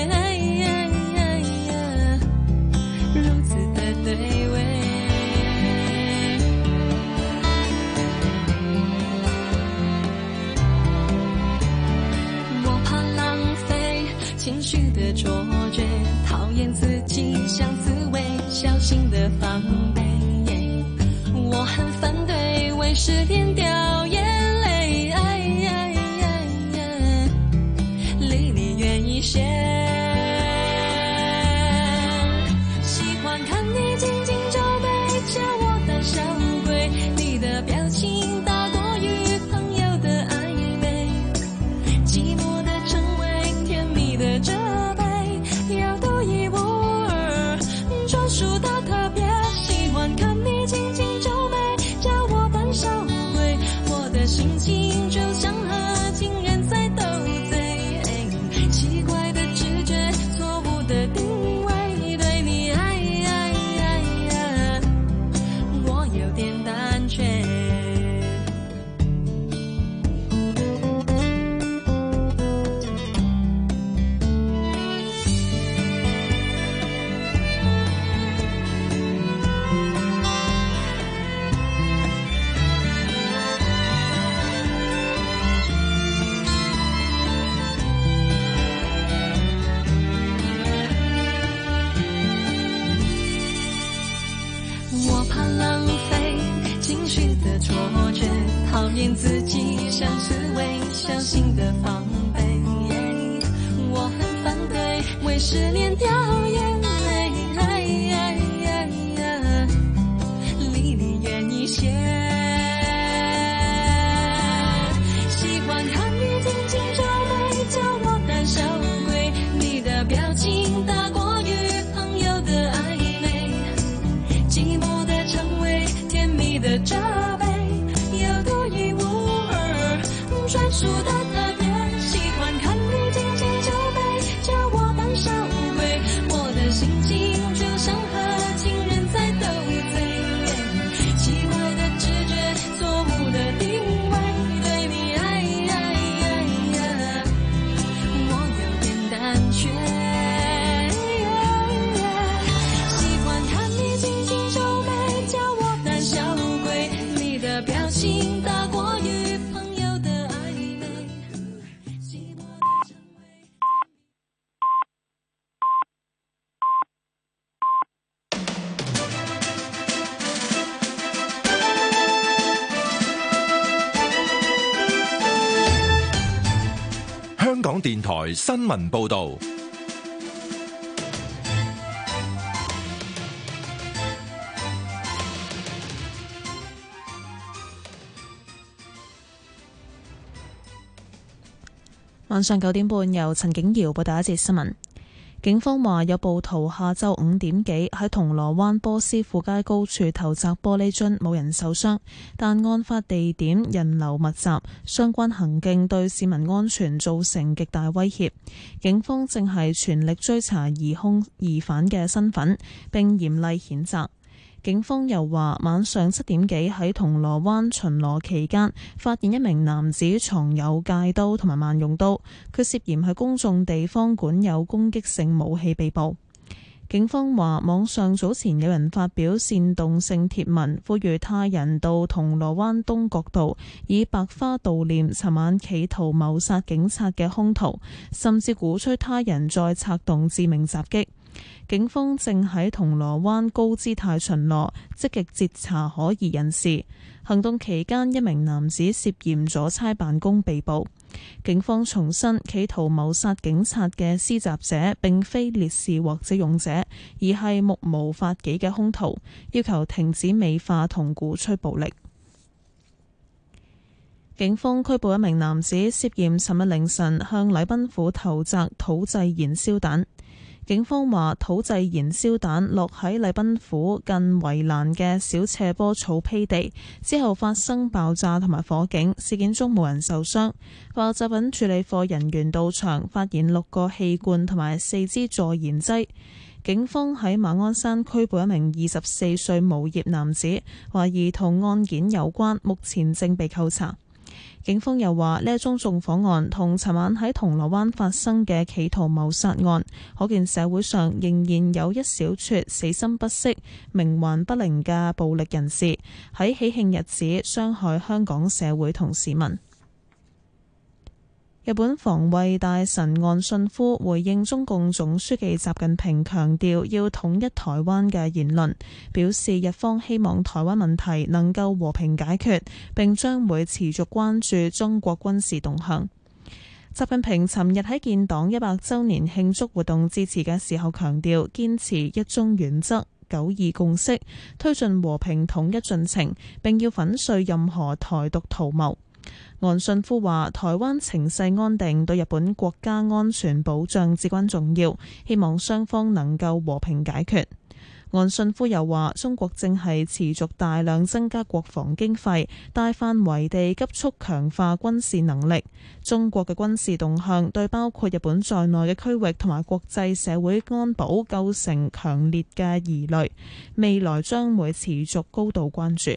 Speaker 5: 如此的對味。我怕浪費情緒的錯覺，討厭自己像刺蝟，小心的防備。我很反對為失戀掉眼淚，離你遠一些。喜歡看你緊緊皺眉，叫我膽小鬼，你的表情大過於朋友的曖昧，寂寞的稱謂，甜蜜的責備，要獨一無二，專屬的特別。喜歡看你緊緊皺眉，叫我膽小鬼，我的心情就像和情人在鬥嘴，奇怪的直覺，錯誤的定位，對你愛愛愛，我有點膽怯。 自己像刺猬，小心的防备。我很反对为失恋掉眼泪，离你远一些。喜欢看你紧紧皱眉，叫我胆小鬼。你的表情大过于朋友的暧昧，寂寞的称谓，甜蜜的责备，有独一无二专属的特别。喜欢看你紧紧皱眉，叫我胆小鬼。我的心情就像和情人在斗嘴，奇怪的直觉，错误的定位，对你爱我有点胆怯。喜欢看你紧紧皱眉，叫我胆小鬼。你的表情大过于朋友的暧昧。
Speaker 4: 香港電台新聞報導。
Speaker 1: 晚上九點半，由陳景瑤報道一節新聞。警方話有暴徒下晝五點幾喺銅鑼灣波斯富街高處投擲玻璃樽，冇人受傷，但案發地點人流密集，相關行徑對市民安全造成極大威脅。警方正係全力追查疑兇疑犯嘅身份，並嚴厲譴責。警方又話，晚上七點幾喺銅鑼灣巡邏期間，發現一名男子藏有戒刀同埋萬用刀，佢涉嫌喺公眾地方管有攻擊性武器被捕。警方話，網上早前有人發表煽動性貼文，呼籲他人到銅鑼灣東角道以白花悼念尋晚企圖謀殺警察嘅兇徒，甚至鼓吹他人再策動致命襲擊。警方正喺銅鑼灣高姿態巡邏，積極截查可疑人士。行動期間，一名男子涉嫌阻差辦公被捕。警方重申，企圖謀殺警察嘅施襲者並非烈士或者勇者，而係目無法紀嘅兇徒，要求停止美化同鼓吹暴力。警方拘捕一名男子，涉嫌尋日凌晨向禮賓府投擲土製燃燒彈。警方話，土製燃燒彈落喺禮賓府近圍欄嘅小斜坡草坯地，之後發生爆炸同埋火警，事件中冇人受傷。爆炸品處理課人員到場，發現六個氣罐同埋四支助燃劑。警方喺馬鞍山拘捕一名二十四歲無業男子，懷疑同案件有關，目前正被扣查。警方又話，呢一宗縱火案同尋晚喺銅鑼灣發生嘅企圖謀殺案，可見社會上仍然有一小撮死心不息、冥頑不靈嘅暴力人士喺喜慶日子傷害香港社會同市民。日本防衛大臣岸信夫回應中共總書記習近平強調要統一台灣嘅言論，表示日方希望台灣問題能夠和平解決，並將會持續關注中國軍事動向。習近平尋日喺建黨一百週年慶祝活動致辭嘅時候強調，堅持一中原則、九二共識，推進和平統一進程，並要粉碎任何台獨圖謀。岸信夫話，台灣情勢安定對日本國家安全保障至關重要，希望雙方能夠和平解決。岸信夫又話，中國正係持續大量增加國防經費，大範圍地急速強化軍事能力。中國嘅軍事動向對包括日本在內嘅區域同埋國際社會安保構成強烈嘅疑慮，未來將會持續高度關注。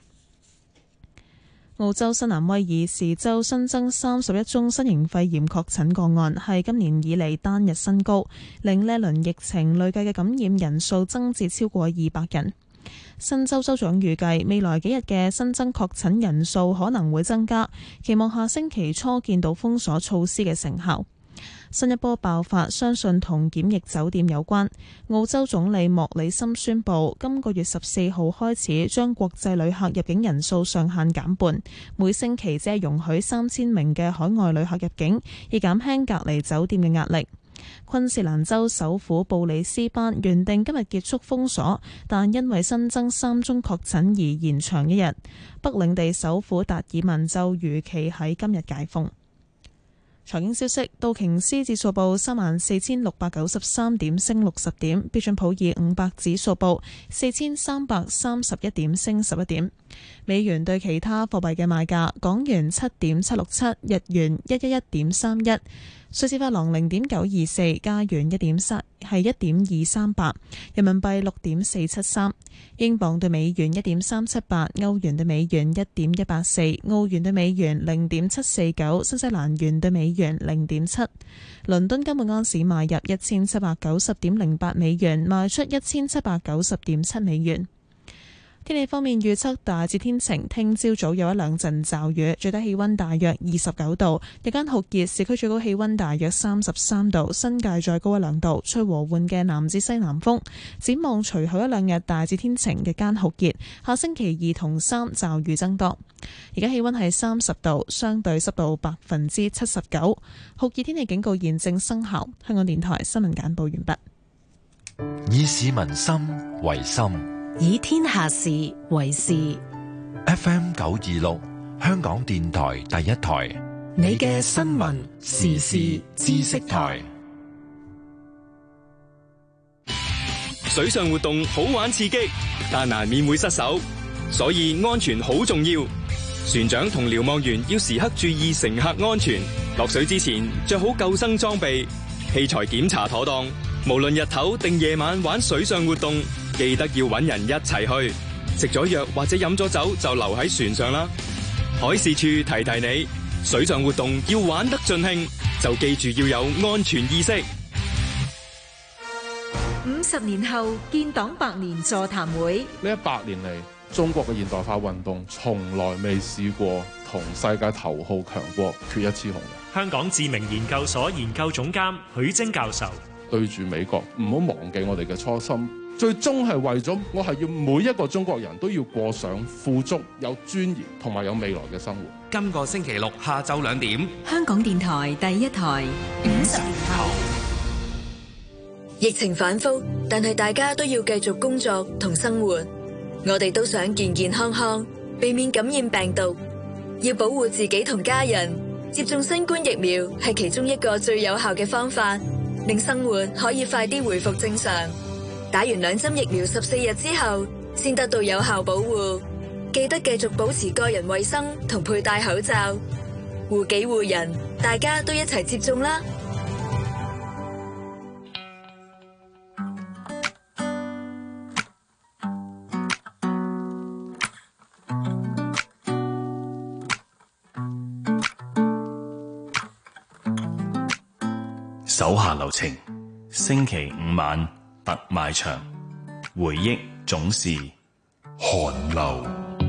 Speaker 1: 澳洲新南威爾士州新增三十一宗新型肺炎確診個案，係今年以嚟單日新高，令呢輪疫情累計嘅感染人數增至超過二百人。新州州長預計未來幾日嘅新增確診人數可能會增加，期望下星期初見到封鎖措施嘅成效。 新一波爆發相信同檢疫酒店有關。澳洲總理莫里森宣布，今個月十四號開始將國際旅客入境人數上限減半，每星期只係容許三千名嘅海外旅客入境，以減輕隔離酒店嘅壓力。昆士蘭州首府布里斯班原定今日結束封鎖，但因為新增三宗確診而延長一日。北領地首府達爾文就預期喺今日解封。財經消息，道瓊斯指數報三萬四千六百九十三點，升六十點；標準普爾五百指數報四千三百三十一點，升十一點。美元對其他貨幣嘅賣價：港元七點七六七，日元一一一點三一。瑞士法郎零點九二四，加元一點三係一點二三八，人民幣六點四七三，英鎊對美元一點三七八，歐元對美元一點一八四，澳元對美元零點七四九，新西蘭元對美元零點七。倫敦金每盎司買入一千七百九十點零八美元，賣出一千七百九十點七美元。天氣方面預測大致天晴，聽朝早有一兩陣驟雨，最低氣溫大約二十九度，日間酷熱，市區最高氣溫大約三十三度，新界再高一兩度，吹和緩嘅南至西南風。展望隨後一兩日大致天晴，日間酷熱，下星期二同三驟雨增多。而家氣溫係三十度，相對濕度百分之七十九，酷熱天氣警告現正生效。香港電台新聞簡報完畢。
Speaker 4: 以市民心為心，
Speaker 18: 以天下事為事。
Speaker 4: F M 九二六，香港電台第一台，
Speaker 18: 你嘅新聞時事知識台。
Speaker 6: 水上活動好玩刺激，但難免會失手，所以安全好重要。船長同瞭望員要時刻注意乘客安全，落水之前着好救生裝備，器材檢查妥當。無論日頭定夜晚玩水上活動，記得要搵人一齊去。食咗藥或者飲咗酒就留喺船上啦。海事處提提你，水上活動要玩得盡興，就記住要有安全意識。
Speaker 2: 五十年後建黨百年座談會。
Speaker 7: 呢一百年嚟，中國嘅現代化運動從來未試過同世界頭號強國決一雌雄嘅。
Speaker 12: 香港智明研究所研究總監許晶教授。
Speaker 7: 對住美國，唔好忘記我哋嘅初心，最終係為咗我係要每一個中國人都要過上富足、有尊嚴同埋有未來嘅生活。
Speaker 13: 今個星期六下晝兩點，
Speaker 18: 香港電台第一台五十年後。
Speaker 8: 疫情反覆，但係大家都要繼續工作同生活。我哋都想健健康康，避免感染病毒，要保護自己同家人。接種新冠疫苗係其中一個最有效嘅方法，令生活可以快啲回復正常。打完兩針疫苗十四日之後，先得到有效保護。記得繼續保持個人衛生同佩戴口罩，護己護人，大家都一齊接種啦！
Speaker 9: 手下留情，星期五晚特賣場，回憶總是寒流。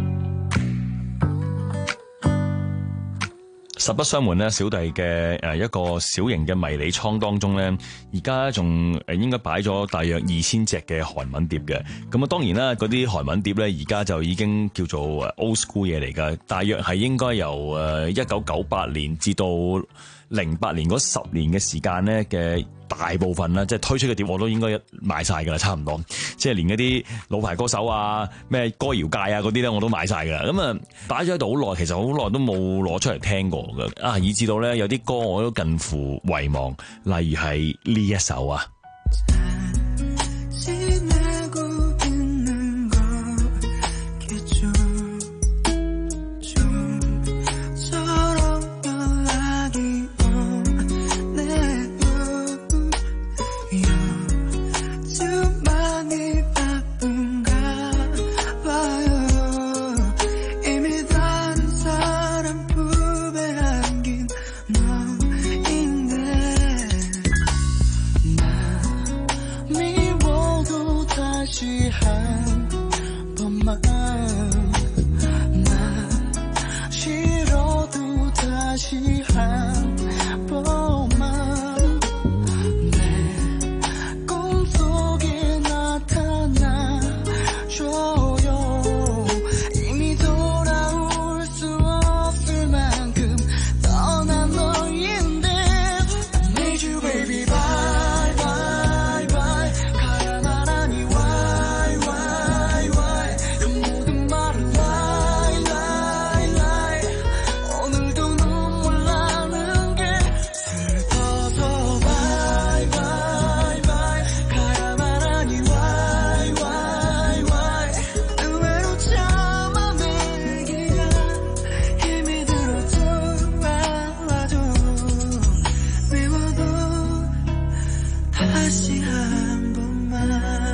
Speaker 9: 實不相瞞咧，小弟嘅誒一個小型嘅迷你倉當中咧，而家仲誒應該擺咗大約二千隻嘅韓文碟嘅。咁啊，當然啦，嗰啲韓文碟咧，而家就已經叫做 old school 嘢嚟㗎。大約係應該由誒一九九八年至到零八年嗰十年嘅時間咧嘅大部分啦，即係推出嘅碟我都應該買晒㗎啦，差唔多。即係連嗰啲老牌歌手啊、咩歌謠界啊嗰啲咧，我都買晒㗎啦。咁啊，擺咗喺度好耐，其實好耐都冇攞出嚟聽過㗎。啊，以至到咧有啲歌我都近乎遺忘，例如係呢一首啊。
Speaker 5: 다시 한 번만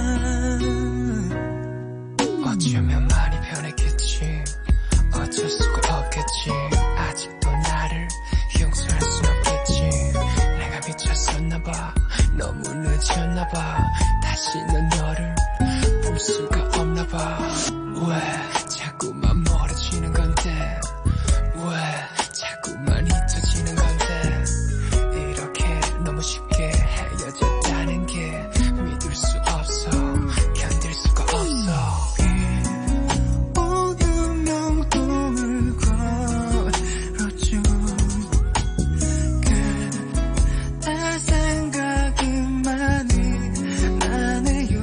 Speaker 5: 어쩌면 많이 변했겠지 어쩔 수가 없겠지 아직도 나를 용서할 순 없겠지 내가 미쳤었나봐 너무 늦었나봐 다시는 너를 볼 수가 없나봐 왜 자꾸만 멀어지는 건데 왜 자꾸만 잊혀지는 건데 이렇게 너무 쉽게 헤어졌다는 게 믿을 수 없어 견딜 수가 없어 오늘 명동을 걸었죠 그대 생각이 많이 나네요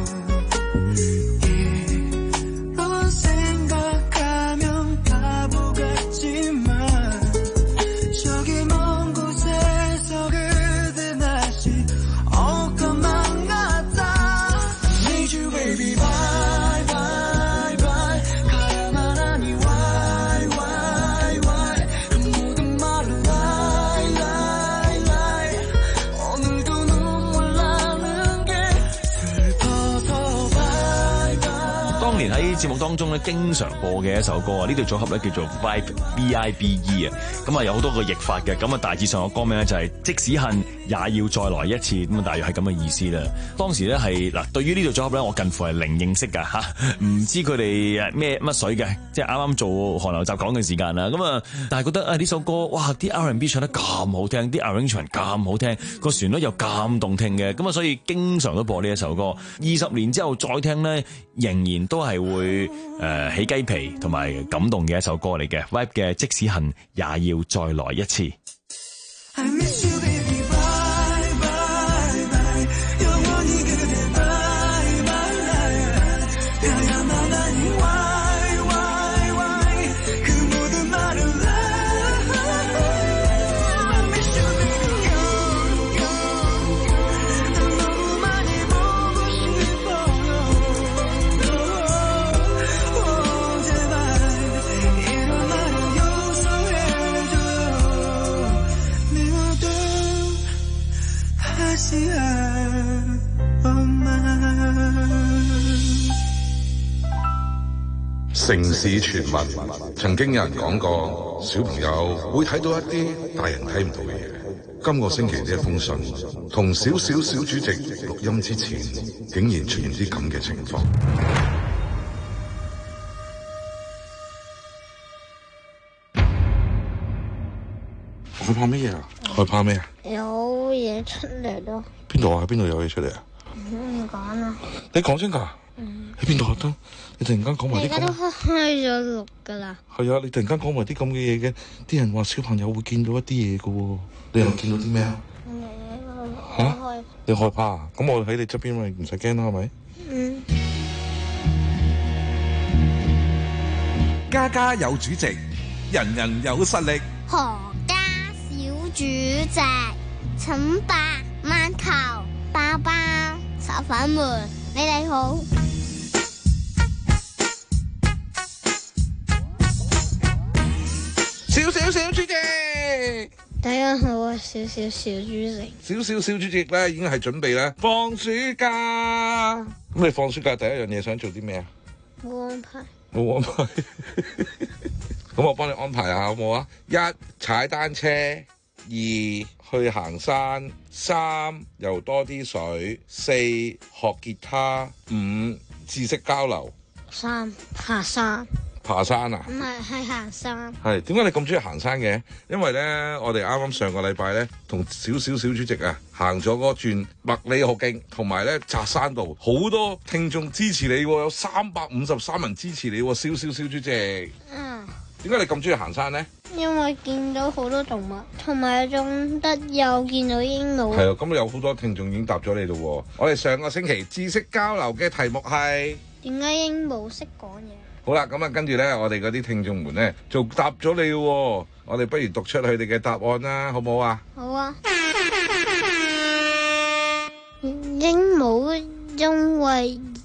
Speaker 5: 이런 생각하면 바보 같지만 저기 먼 곳에서 그대 다시 올 것만 같아 Need you baby bye bye bye 가야만 하니 why why why 그 모든 말을 lie lie lie 오늘도 눈물 나는 게 슬퍼서 bye bye
Speaker 9: 當年喺節目當中咧，經常播嘅一首歌啊，呢隊組合咧叫做 Vibe V I B E 啊，咁啊有好多個譯法嘅，咁啊大致上個歌名咧就係即使恨也要再來一次，咁啊大約係咁嘅意思啦。當時咧係嗱，對於呢隊組合咧，我近乎係零認識㗎嚇，唔知佢哋咩乜水嘅，即係啱啱做韓流雜講嘅時間啦。咁啊，但係覺得啊呢首歌哇啲 R and B 唱得咁好聽，啲 arrangement 咁好聽，個旋律又咁動聽嘅，咁啊所以經常都播呢一首歌。二十年之後再聽咧，仍然都係會誒、呃、起雞皮同埋感動嘅一首歌嚟嘅 Vibe 嘅即使恨也要再來一次。
Speaker 5: I miss you baby bye bye bye 영원히 그대 bye bye 가야만 하니 why why why 그 모든 말을 lie I miss you baby go go 난 너무 많이 보고 싶어요 oh, 제발 이런 말을 용서해줘요 미워도 다시 한 번만
Speaker 10: 城市傳聞，曾經有人講過，小朋友會睇到一啲大人睇唔到嘅嘢。今個星期呢一封信，同小小小主席錄音之前，竟然出現啲咁嘅情況。害怕乜嘢啊？害怕咩啊？
Speaker 11: 有嘢出嚟咯。
Speaker 10: 邊度啊？喺邊度有嘢出嚟啊？
Speaker 11: 唔講啦。
Speaker 10: 你講先㗎？
Speaker 11: 嗯。
Speaker 10: 喺邊度得？你突然間講埋啲
Speaker 11: 而家都開咗錄㗎啦。
Speaker 10: 係啊，你突然間講埋啲咁嘅嘢嘅，啲人話小朋友會見到一啲嘢㗎喎。你又見到啲咩啊？嚇？你害怕啊？咁我喺你側邊咪唔使驚啦，係咪？
Speaker 11: 嗯。
Speaker 16: 家家有主席，人人有實力。
Speaker 11: 何家小主席，請八蚊球包包炒粉們，你哋好。
Speaker 10: 小小小主席，
Speaker 11: 大家好啊！小小小主席，
Speaker 10: 小小小主席咧已經係準備咧放暑假。咁你放暑假第一樣嘢想做啲咩啊？
Speaker 11: 冇安排。
Speaker 10: 冇安排。咁我幫你安排下好冇啊？一踩單車，二去行山，三游多啲水，四學吉他，五知識交流，
Speaker 11: 三爬山。
Speaker 10: 爬山啊？
Speaker 11: 唔係，係行山。
Speaker 10: 係點解你咁中意行山嘅？因為咧，我哋啱啱上個禮拜咧，同小小小主席啊，行咗嗰轉麥理浩徑，同埋咧扎山道，好多聽眾支持你，有三百五十三人支持你，小小小主席。
Speaker 11: 嗯。
Speaker 10: 點解你咁中意行山咧？
Speaker 11: 因為見到好多動物，同埋有種得又見到鸚鵡。
Speaker 10: 係啊，咁有好多聽眾已經答咗你咯。我哋上個星期知識交流嘅題目係
Speaker 11: 點解鸚鵡識講嘢？
Speaker 10: 好啦，咁啊，跟住咧，我哋嗰啲聽眾們咧，就答咗你喎。我哋不如讀出佢哋嘅答案啦，好唔好啊？
Speaker 11: 好啊。鸚鵡因為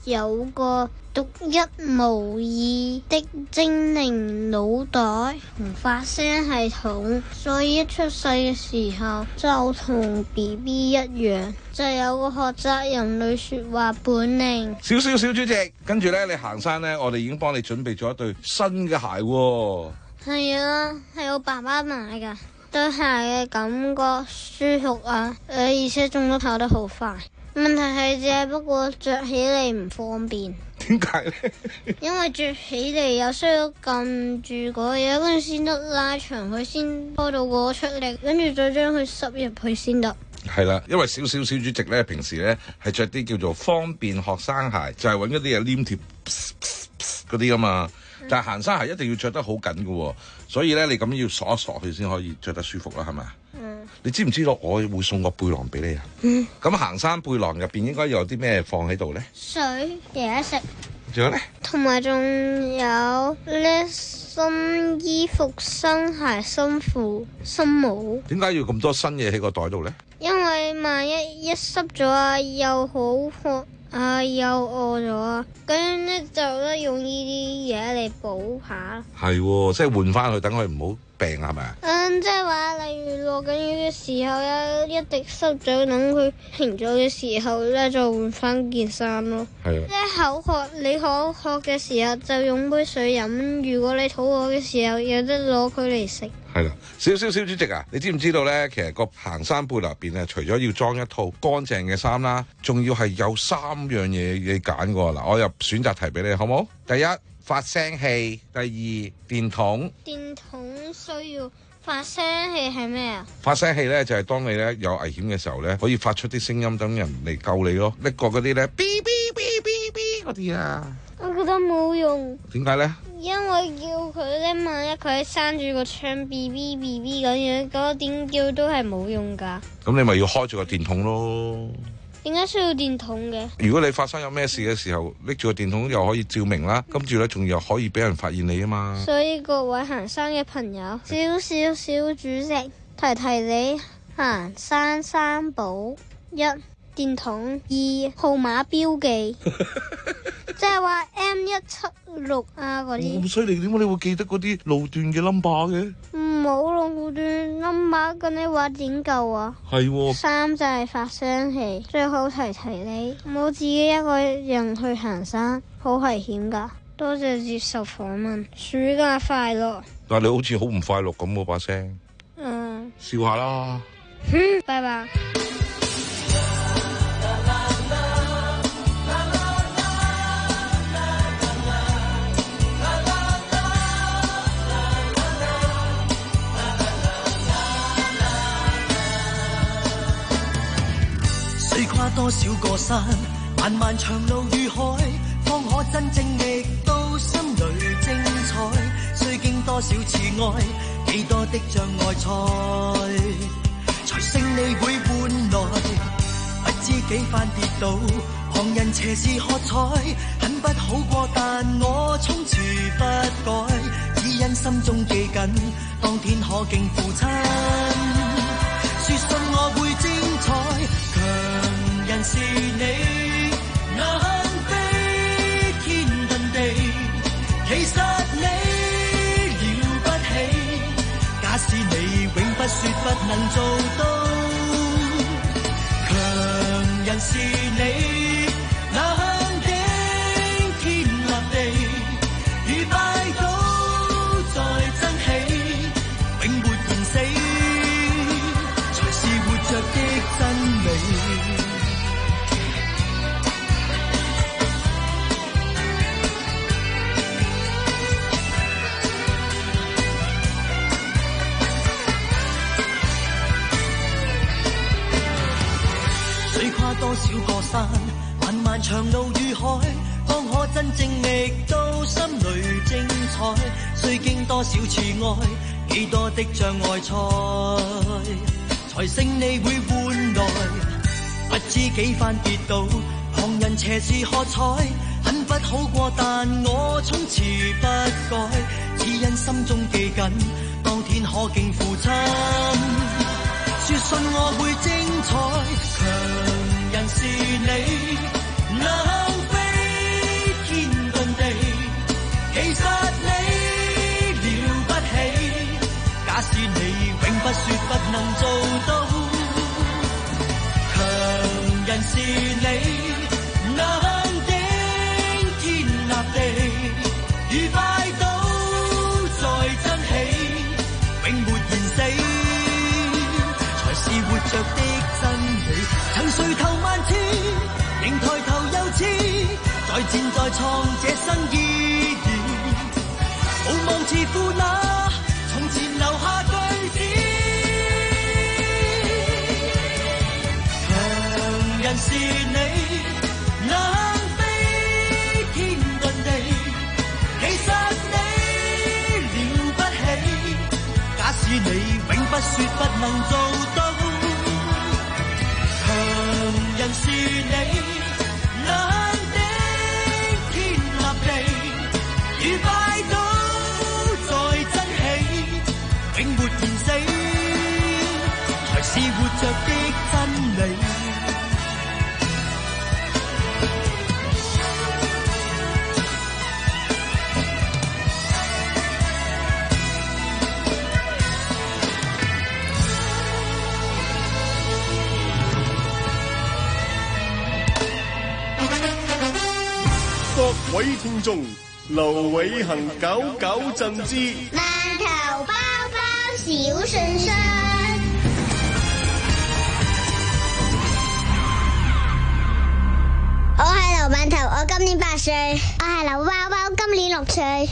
Speaker 11: 有個獨一無二的精靈腦袋同發聲系統，所以一出世嘅時候就同 B B 一樣，就有個學習人類說話本領。
Speaker 10: 少少小主席，跟住咧，你行山咧，我哋已經幫你準備咗一對新嘅鞋喎。
Speaker 11: 係啊，係我爸爸買㗎，對鞋嘅感覺舒服啊，誒，而且仲都跑得好快。問題係只不過着起嚟唔方便。
Speaker 10: 點解咧？
Speaker 11: 因為着起嚟又需要撳住嗰嘢，跟住先得拉長佢，先拖到嗰個出力，跟住再將佢塞入去先得。
Speaker 10: 係啦，因為少少小主席咧，平時咧係着啲叫做方便學生鞋，就係揾嗰啲嘢黏貼嗰啲噶嘛。但係行山鞋一定要着得好緊嘅喎，所以咧你咁要索一索佢先可以着得舒服啦，係咪？嗯。你知唔知道我會送個背囊俾你啊？嗯。咁行山背囊入邊應該有啲咩放喺度咧？
Speaker 11: 水、嘢食。
Speaker 10: 仲有咧？同
Speaker 11: 埋仲有咧新衣服、新鞋、新褲、新帽。
Speaker 10: 點解要咁多新嘢喺個袋度咧？
Speaker 11: 因為萬一一濕咗啊，又好渴啊，又餓咗啊，咁樣咧就咧用呢啲嘢嚟補下。係
Speaker 10: 喎，即係換翻佢，等佢唔好病係咪啊？
Speaker 11: 嗯，即係話，例如落緊雨嘅時候有一滴濕咗，等佢停咗嘅時候咧，就換翻件衫咯。係啊。即係口渴，你口渴嘅時候就用杯水飲；如果你肚餓嘅時候，有得攞佢嚟食。
Speaker 10: 係啦，少少小主席啊，你知唔知道咧？其實個行山背囊入邊咧，除咗要裝一套乾淨嘅衫啦，仲要係有三樣嘢你揀㗎。嗱，我入選擇題俾你，好冇？第一，發聲器；第二，電筒。電筒需要發聲器係咩啊？發聲器咧就係、是、當你咧有危險嘅時候咧，可以發出啲聲音等人嚟救你咯。拎過嗰啲咧，嗶嗶嗶嗶嗶嗰啲啊。
Speaker 11: 我覺得冇用。點解咧？因為叫佢咧，萬一佢閂住個窗 B B B B 咁樣，嗰個點叫都係冇用噶。
Speaker 10: 咁你咪要開住個電筒咯。
Speaker 11: 點解需要電筒嘅？
Speaker 10: 如果你發生有咩事嘅時候，拎住個電筒又可以照明啦，跟住咧仲又可以俾人發現你啊嘛。
Speaker 11: 所以各位行山嘅朋友，少少小主席提提你，行山三寶：一、電筒；二、號碼標記。即係話 M 一七六啊嗰啲。
Speaker 10: 咁犀利，點解你會記得嗰啲路段嘅 number 嘅？
Speaker 11: 冇路段 number，咁你話點夠啊？係喎。三就係發聲器，最好提提你，唔好自己一個人去行山，好危險噶。多謝接受訪問，暑假快樂。
Speaker 10: 但係你好似好唔快樂咁喎，把聲。
Speaker 11: 嗯。
Speaker 10: 笑下啦。
Speaker 11: 嗯，拜拜。
Speaker 17: 跨多少個山，漫漫長路與海，方可真正覓到心裏精彩。須經多少次愛，幾多的障礙賽，才勝利會換來。不知幾番跌倒，旁人斜視喝彩，很不好過，但我從此不改，只因心中記緊，當天可敬父親，說信我會精彩。強人是你，能飛天遁地，其實你了不起。假使你永不說不能做到，強人是你，能頂天立地，如拜倒再爭起，永沒言死，才是活着的真理。多少個山，漫漫長路與海，方可真正覓到心裏精彩。須經多少次愛，幾多的障礙賽，才勝利會換來。不知幾番跌倒，旁人斜視喝彩，很不好過，但我從此不改，只因心中記緊，當天可敬父親，說信我會精彩。強人是你，能飛是你，硬頂天立地，愉快都在爭氣，永沒言死，才是活着的真理。曾垂頭萬次，仍抬頭又次，再戰再創這新意義，無望自負那從前留下句子。強人是你，硬飛天遁地，其實你了不起，假使你永不說不能做到。強人是你，硬頂天立地，愉快都在爭氣，永沒言死，才是活着的真理。
Speaker 19: 各位聽眾，劉偉恒搞搞震之
Speaker 11: 饅頭包包小信箱。我係劉饅頭，我今年八歲。我係劉包包，今年六歲。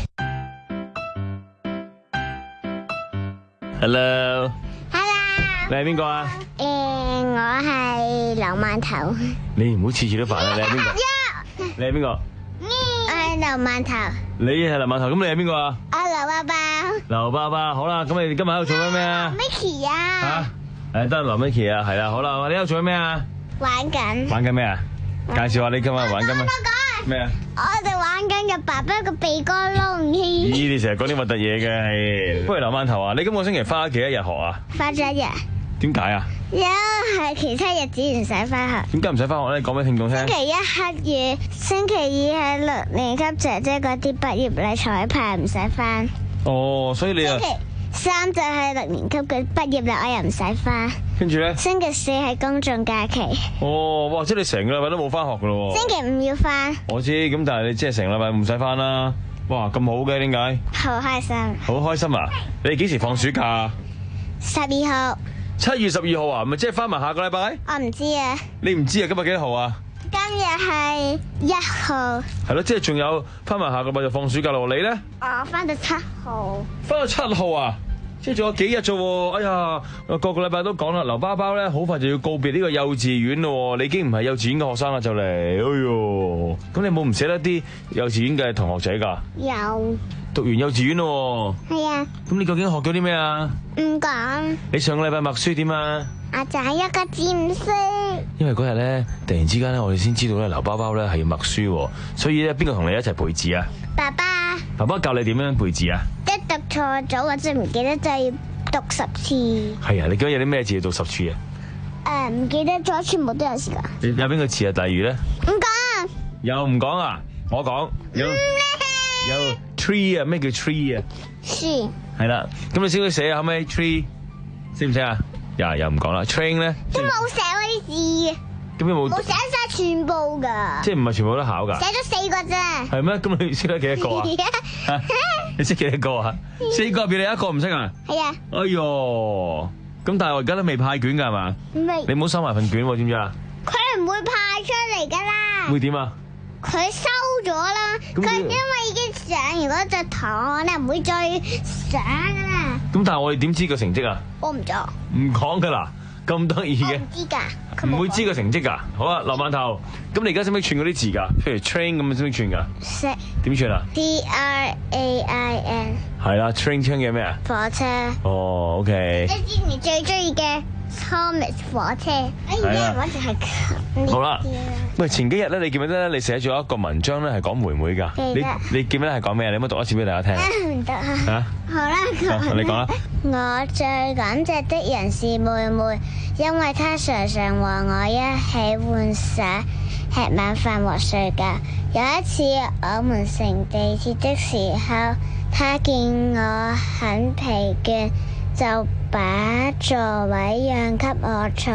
Speaker 9: Hello，Hello，
Speaker 11: Hello，
Speaker 9: 你係邊個啊？
Speaker 11: 誒、呃，我係劉饅頭。
Speaker 9: 你唔好次次都煩啊！你係邊個？你係邊個？
Speaker 11: 我係劉饅頭。
Speaker 9: 你係劉饅頭，咁你係邊個啊？
Speaker 11: 我劉包包。
Speaker 9: 劉包包，好啦，咁你哋今日喺度做緊咩啊
Speaker 11: ？Mickey 啊。
Speaker 9: 吓，誒，得劉 Mickey 啊，係啦，好啦，你喺度做緊咩啊？
Speaker 11: 玩緊。
Speaker 9: 玩緊咩啊？介紹下你今日玩緊咩？咩啊？
Speaker 11: 我哋玩緊嘅爸爸個鼻哥窿。
Speaker 9: 咦，你成日講啲核突嘢嘅，係。不如劉饅頭啊，你今個星期翻咗幾多日學啊？
Speaker 11: 翻咗一日。
Speaker 9: 點解啊？
Speaker 11: 因為其他日子唔使翻學。
Speaker 9: 點解唔使翻學咧？講俾聽眾聽。
Speaker 11: 星期一黑夜，星期二係六年級姐姐嗰啲畢業禮彩排唔使翻。
Speaker 9: 哦，所以你啊。
Speaker 11: 星期三就係六年級嘅畢業禮，我又唔使翻。
Speaker 9: 跟住咧？
Speaker 11: 星期四係公眾假期。
Speaker 9: 哦，哇！即係你成個禮拜都冇翻學噶咯。
Speaker 11: 星期五要翻。
Speaker 9: 我知，咁但係你即係成個禮拜唔使翻啦。哇，咁好嘅，點解？
Speaker 11: 好開心。
Speaker 9: 好開心啊！你幾時放暑假啊？
Speaker 11: 十二號。
Speaker 9: 七月十二號啊，咪即係翻埋下個禮拜？
Speaker 11: 我唔知啊。
Speaker 9: 你唔知啊？今日幾多號啊？
Speaker 11: 今日係一號。
Speaker 9: 係咯，即係仲有翻埋下個禮拜就放暑假咯。你咧？
Speaker 11: 我翻到七號。
Speaker 9: 翻到七號啊？即係仲有幾日啫？哎呀，個個禮拜都講啦，劉包包咧好快就要告別呢個幼稚園咯。你已經唔係幼稚園嘅學生啦，就嚟。哎喲，咁你冇唔捨得啲幼稚園嘅同學仔噶？
Speaker 11: 有。
Speaker 9: 讀完幼稚園咯。
Speaker 11: 係啊。
Speaker 9: 咁你究竟學咗啲咩啊？
Speaker 11: 唔講。
Speaker 9: 你上個禮拜默書點啊？
Speaker 11: 我就係一個字唔識。
Speaker 9: 因為嗰日咧，突然之間咧，我哋先知道咧，劉包包咧係要默書，所以咧，邊個同你一齊背字啊？
Speaker 11: 爸爸。
Speaker 9: 爸爸教你點樣背字啊？
Speaker 11: 即係讀錯咗或者唔記得就要讀十次。
Speaker 9: 係啊，你記得有啲咩字要讀十次啊？
Speaker 11: 誒，唔記得咗，全部都有時間。
Speaker 9: 你有邊個字啊？例如咧？
Speaker 11: 唔講。
Speaker 9: 又唔講啊？我講。有有 tree 啊？咩叫 tree 啊？
Speaker 11: 樹。係
Speaker 9: 啦，咁你識唔識寫啊？後尾 tree 識唔識啊？又又唔講啦。train 咧？
Speaker 11: 都冇寫嗰啲字。
Speaker 9: 咁有冇？
Speaker 11: 冇寫晒全部噶。
Speaker 9: 即係唔係全部都考噶？
Speaker 11: 寫咗四個啫。
Speaker 9: 係咩？咁你識得幾多個啊？你識幾多個啊？四個入邊你一個唔識啊？
Speaker 11: 係啊。
Speaker 9: 哎喲，咁但係我而家都未派卷噶係嘛？
Speaker 11: 未。
Speaker 9: 你唔好收埋份卷喎，知唔知啊？
Speaker 11: 佢唔會派出嚟噶啦。
Speaker 9: 會點啊？
Speaker 11: 佢收咗啦。佢因為已經上完嗰隻堂，你唔會再上噶啦。
Speaker 9: 咁但係我哋點知個成績啊？
Speaker 11: 我唔知。
Speaker 9: 唔講噶啦。咁得意嘅，
Speaker 11: 唔知㗎，
Speaker 9: 唔會知個成績㗎。好啊，劉饅頭，咁你而家識唔識串嗰啲字㗎？譬如 train 咁，識唔識串㗎？
Speaker 11: 識。
Speaker 9: 點串啊
Speaker 11: ？T R A I N。
Speaker 9: 係啦 ，train 唱嘅咩啊？
Speaker 11: 火車。
Speaker 9: 哦 ，OK。
Speaker 11: 即係你最中意嘅 Thomas 火車。哎呀，我就係。
Speaker 9: 好啦，喂，前幾日咧，你記唔記得咧？你寫咗一個文章咧，係講妹妹㗎。
Speaker 11: 記得。
Speaker 9: 你你記唔記得係講咩啊？你可唔可以讀一次俾大家聽？
Speaker 11: 唔得啊。
Speaker 9: 嚇？
Speaker 11: 好啦，
Speaker 9: 你講啦。
Speaker 11: 我最感謝的人是妹妹，因為她常常和我一起玩耍、吃晚飯和睡覺。有一次我們乘地鐵的時候，她見我很疲倦，就把座位讓給我坐。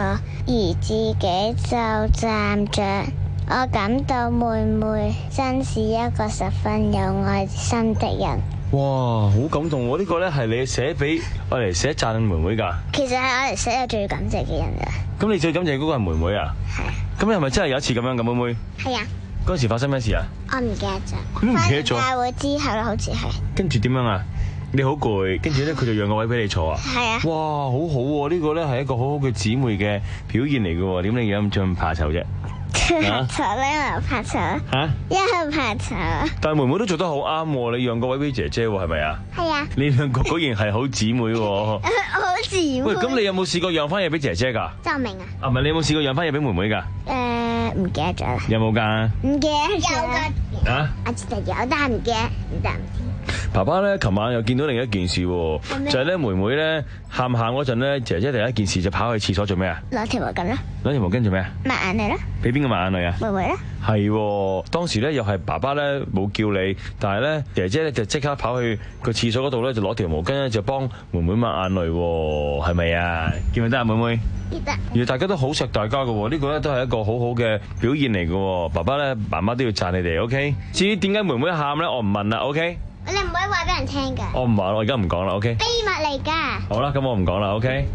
Speaker 11: 而自己就站着。我感到妹妹真是一個十分有愛心的人。
Speaker 9: 哇，好感動喎！呢個咧係你寫俾我嚟寫讚妹妹㗎。
Speaker 11: 其實係我嚟寫我最感謝嘅人㗎。
Speaker 9: 咁你最感謝嗰個係妹妹啊？係。咁你係咪真係有一次咁樣嘅妹妹？係啊。嗰陣時發生咩事啊？我唔記得咗。佢都唔記得咗。大會之後啦，好似係。跟住點樣啊？你好攰，跟住咧佢就讓個位俾你坐啊。係啊。哇，好好喎！呢個咧係一個好好嘅姊妹嘅表現嚟嘅喎。點解咁咁怕醜啫？怕醜咧，又怕醜。嚇！一係怕醜。但係妹妹都做得好啱喎，你讓個位俾姐姐喎，係咪啊？係啊。你兩個果然係好姊妹喎。好姊妹。喂，咁你有冇試過讓翻嘢俾姐姐㗎？周明啊。啊，唔係，你有冇試過讓翻嘢俾妹妹㗎？誒，唔記得咗啦。有冇㗎？唔記得咗。有㗎。啊？我記得有，但係唔記得，唔得。爸爸咧，琴晚又見到另一件事喎，就係咧妹妹咧喊喊嗰陣咧，姐姐第一件事就跑去廁所做咩啊？攞條毛巾啦。攞條毛巾做咩啊？抹眼淚啦。俾邊個抹眼淚啊？妹妹咧。係，當時咧又係爸爸咧冇叫你，但係咧姐姐咧就即刻跑去個廁所嗰度咧就攞條毛巾咧就幫妹妹抹眼淚，係咪啊？見唔見得啊，妹妹？記得。而大家都好錫大家嘅，呢個咧都係一個好好嘅表現嚟嘅。爸爸咧媽媽都要讚你哋 ，OK？ 至於點解妹妹喊咧，我唔問啦 ，OK？你唔可以話俾人聽噶。我唔話，我而家唔講啦 ，OK？ 秘密嚟噶。好啦，咁我唔講啦 ，OK？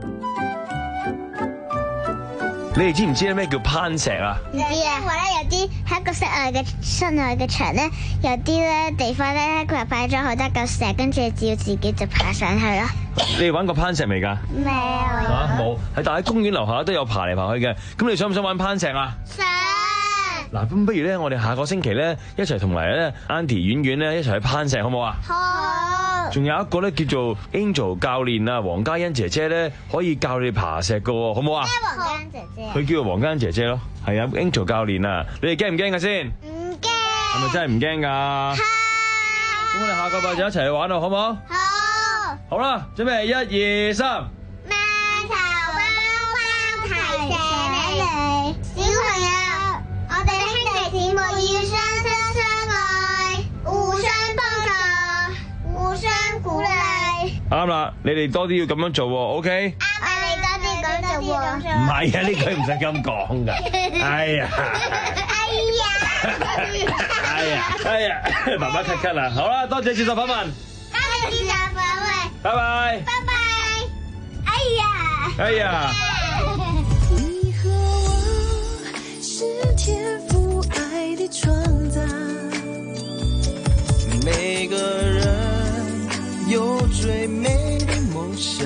Speaker 9: 你哋知唔知咩叫攀石啊？唔知啊。話咧有啲喺一個室外嘅室內嘅場咧，有啲咧地方咧，佢話擺咗好多嚿石，跟住只要自己就爬上去咯。你哋玩過攀石未噶？未啊。冇。喺但喺公園樓下都有爬嚟爬去嘅。咁你想唔想玩攀石啊？想。嗱，咁不如咧，我哋下個星期咧一齊同埋咧 Auntie 婉婉咧一齊去攀石，好唔好啊？好。仲有一個咧叫做 Angel 教練啊，黃嘉欣姐姐咧可以教你哋爬石噶，好唔好啊？咩黃嘉欣姐姐？佢叫做黃嘉欣姐姐咯，係啊 ，Angel 教練啊，你哋驚唔驚噶先？唔驚。係咪真係唔驚噶？係。咁我哋下個拜就一齊去玩咯，好唔好？好。好啦，準備一二三。馬頭包包提醒你，小朋友。姊妹要相親相愛，互相幫助，互相鼓勵。啱啦，你哋多啲要咁樣做喎 ，OK？ 啱啊，你多啲咁做喎。唔係啊，呢句唔使咁講噶。哎呀，哎呀，哎呀，哎呀，媽媽咳咳啦。好啦，多謝接受訪問。多謝接受訪問。拜拜。拜拜。哎呀。哎呀。你和我是天賦愛的創造，每個人有最美的夢想，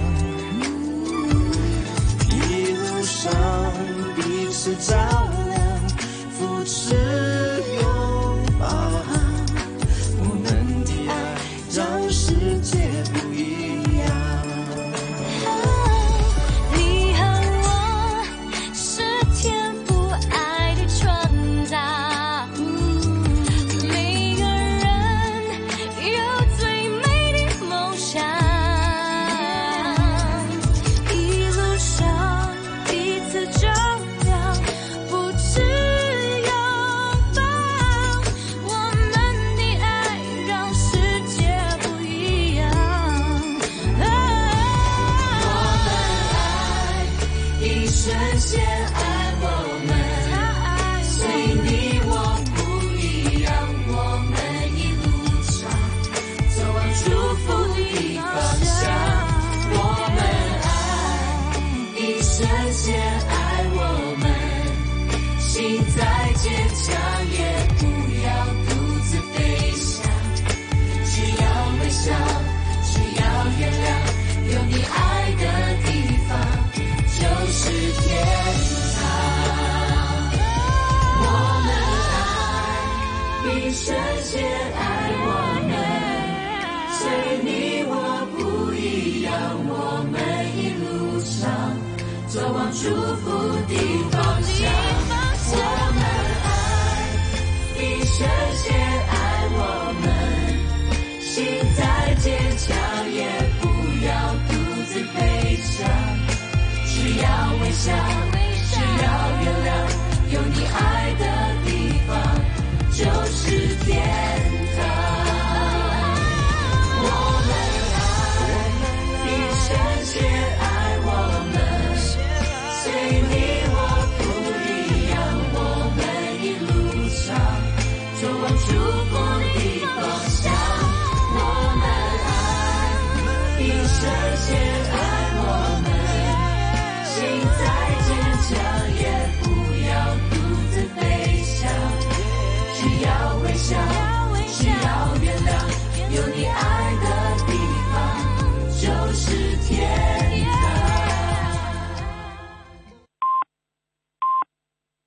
Speaker 9: 一路上彼此照亮，扶持擁抱，我們的愛讓世界不一樣。你和我是天賦愛的創造，每個人有最美的夢想，一路上彼此照亮，扶持擁抱，我們的愛讓世界不一樣。我們愛一瞬間愛我們，隨你我不一樣，我們一路上走往祝福的方向。我們愛一瞬間愛我們，心再堅強也不要獨自飛翔，只要微笑，只要原諒，有你愛的地方就是天堂。我們愛一瞬間愛我們，隨你我不一樣，我們一路上走往祝福的方向。我們愛一瞬間愛我們，心再堅強也不要獨自飛翔，只要微笑。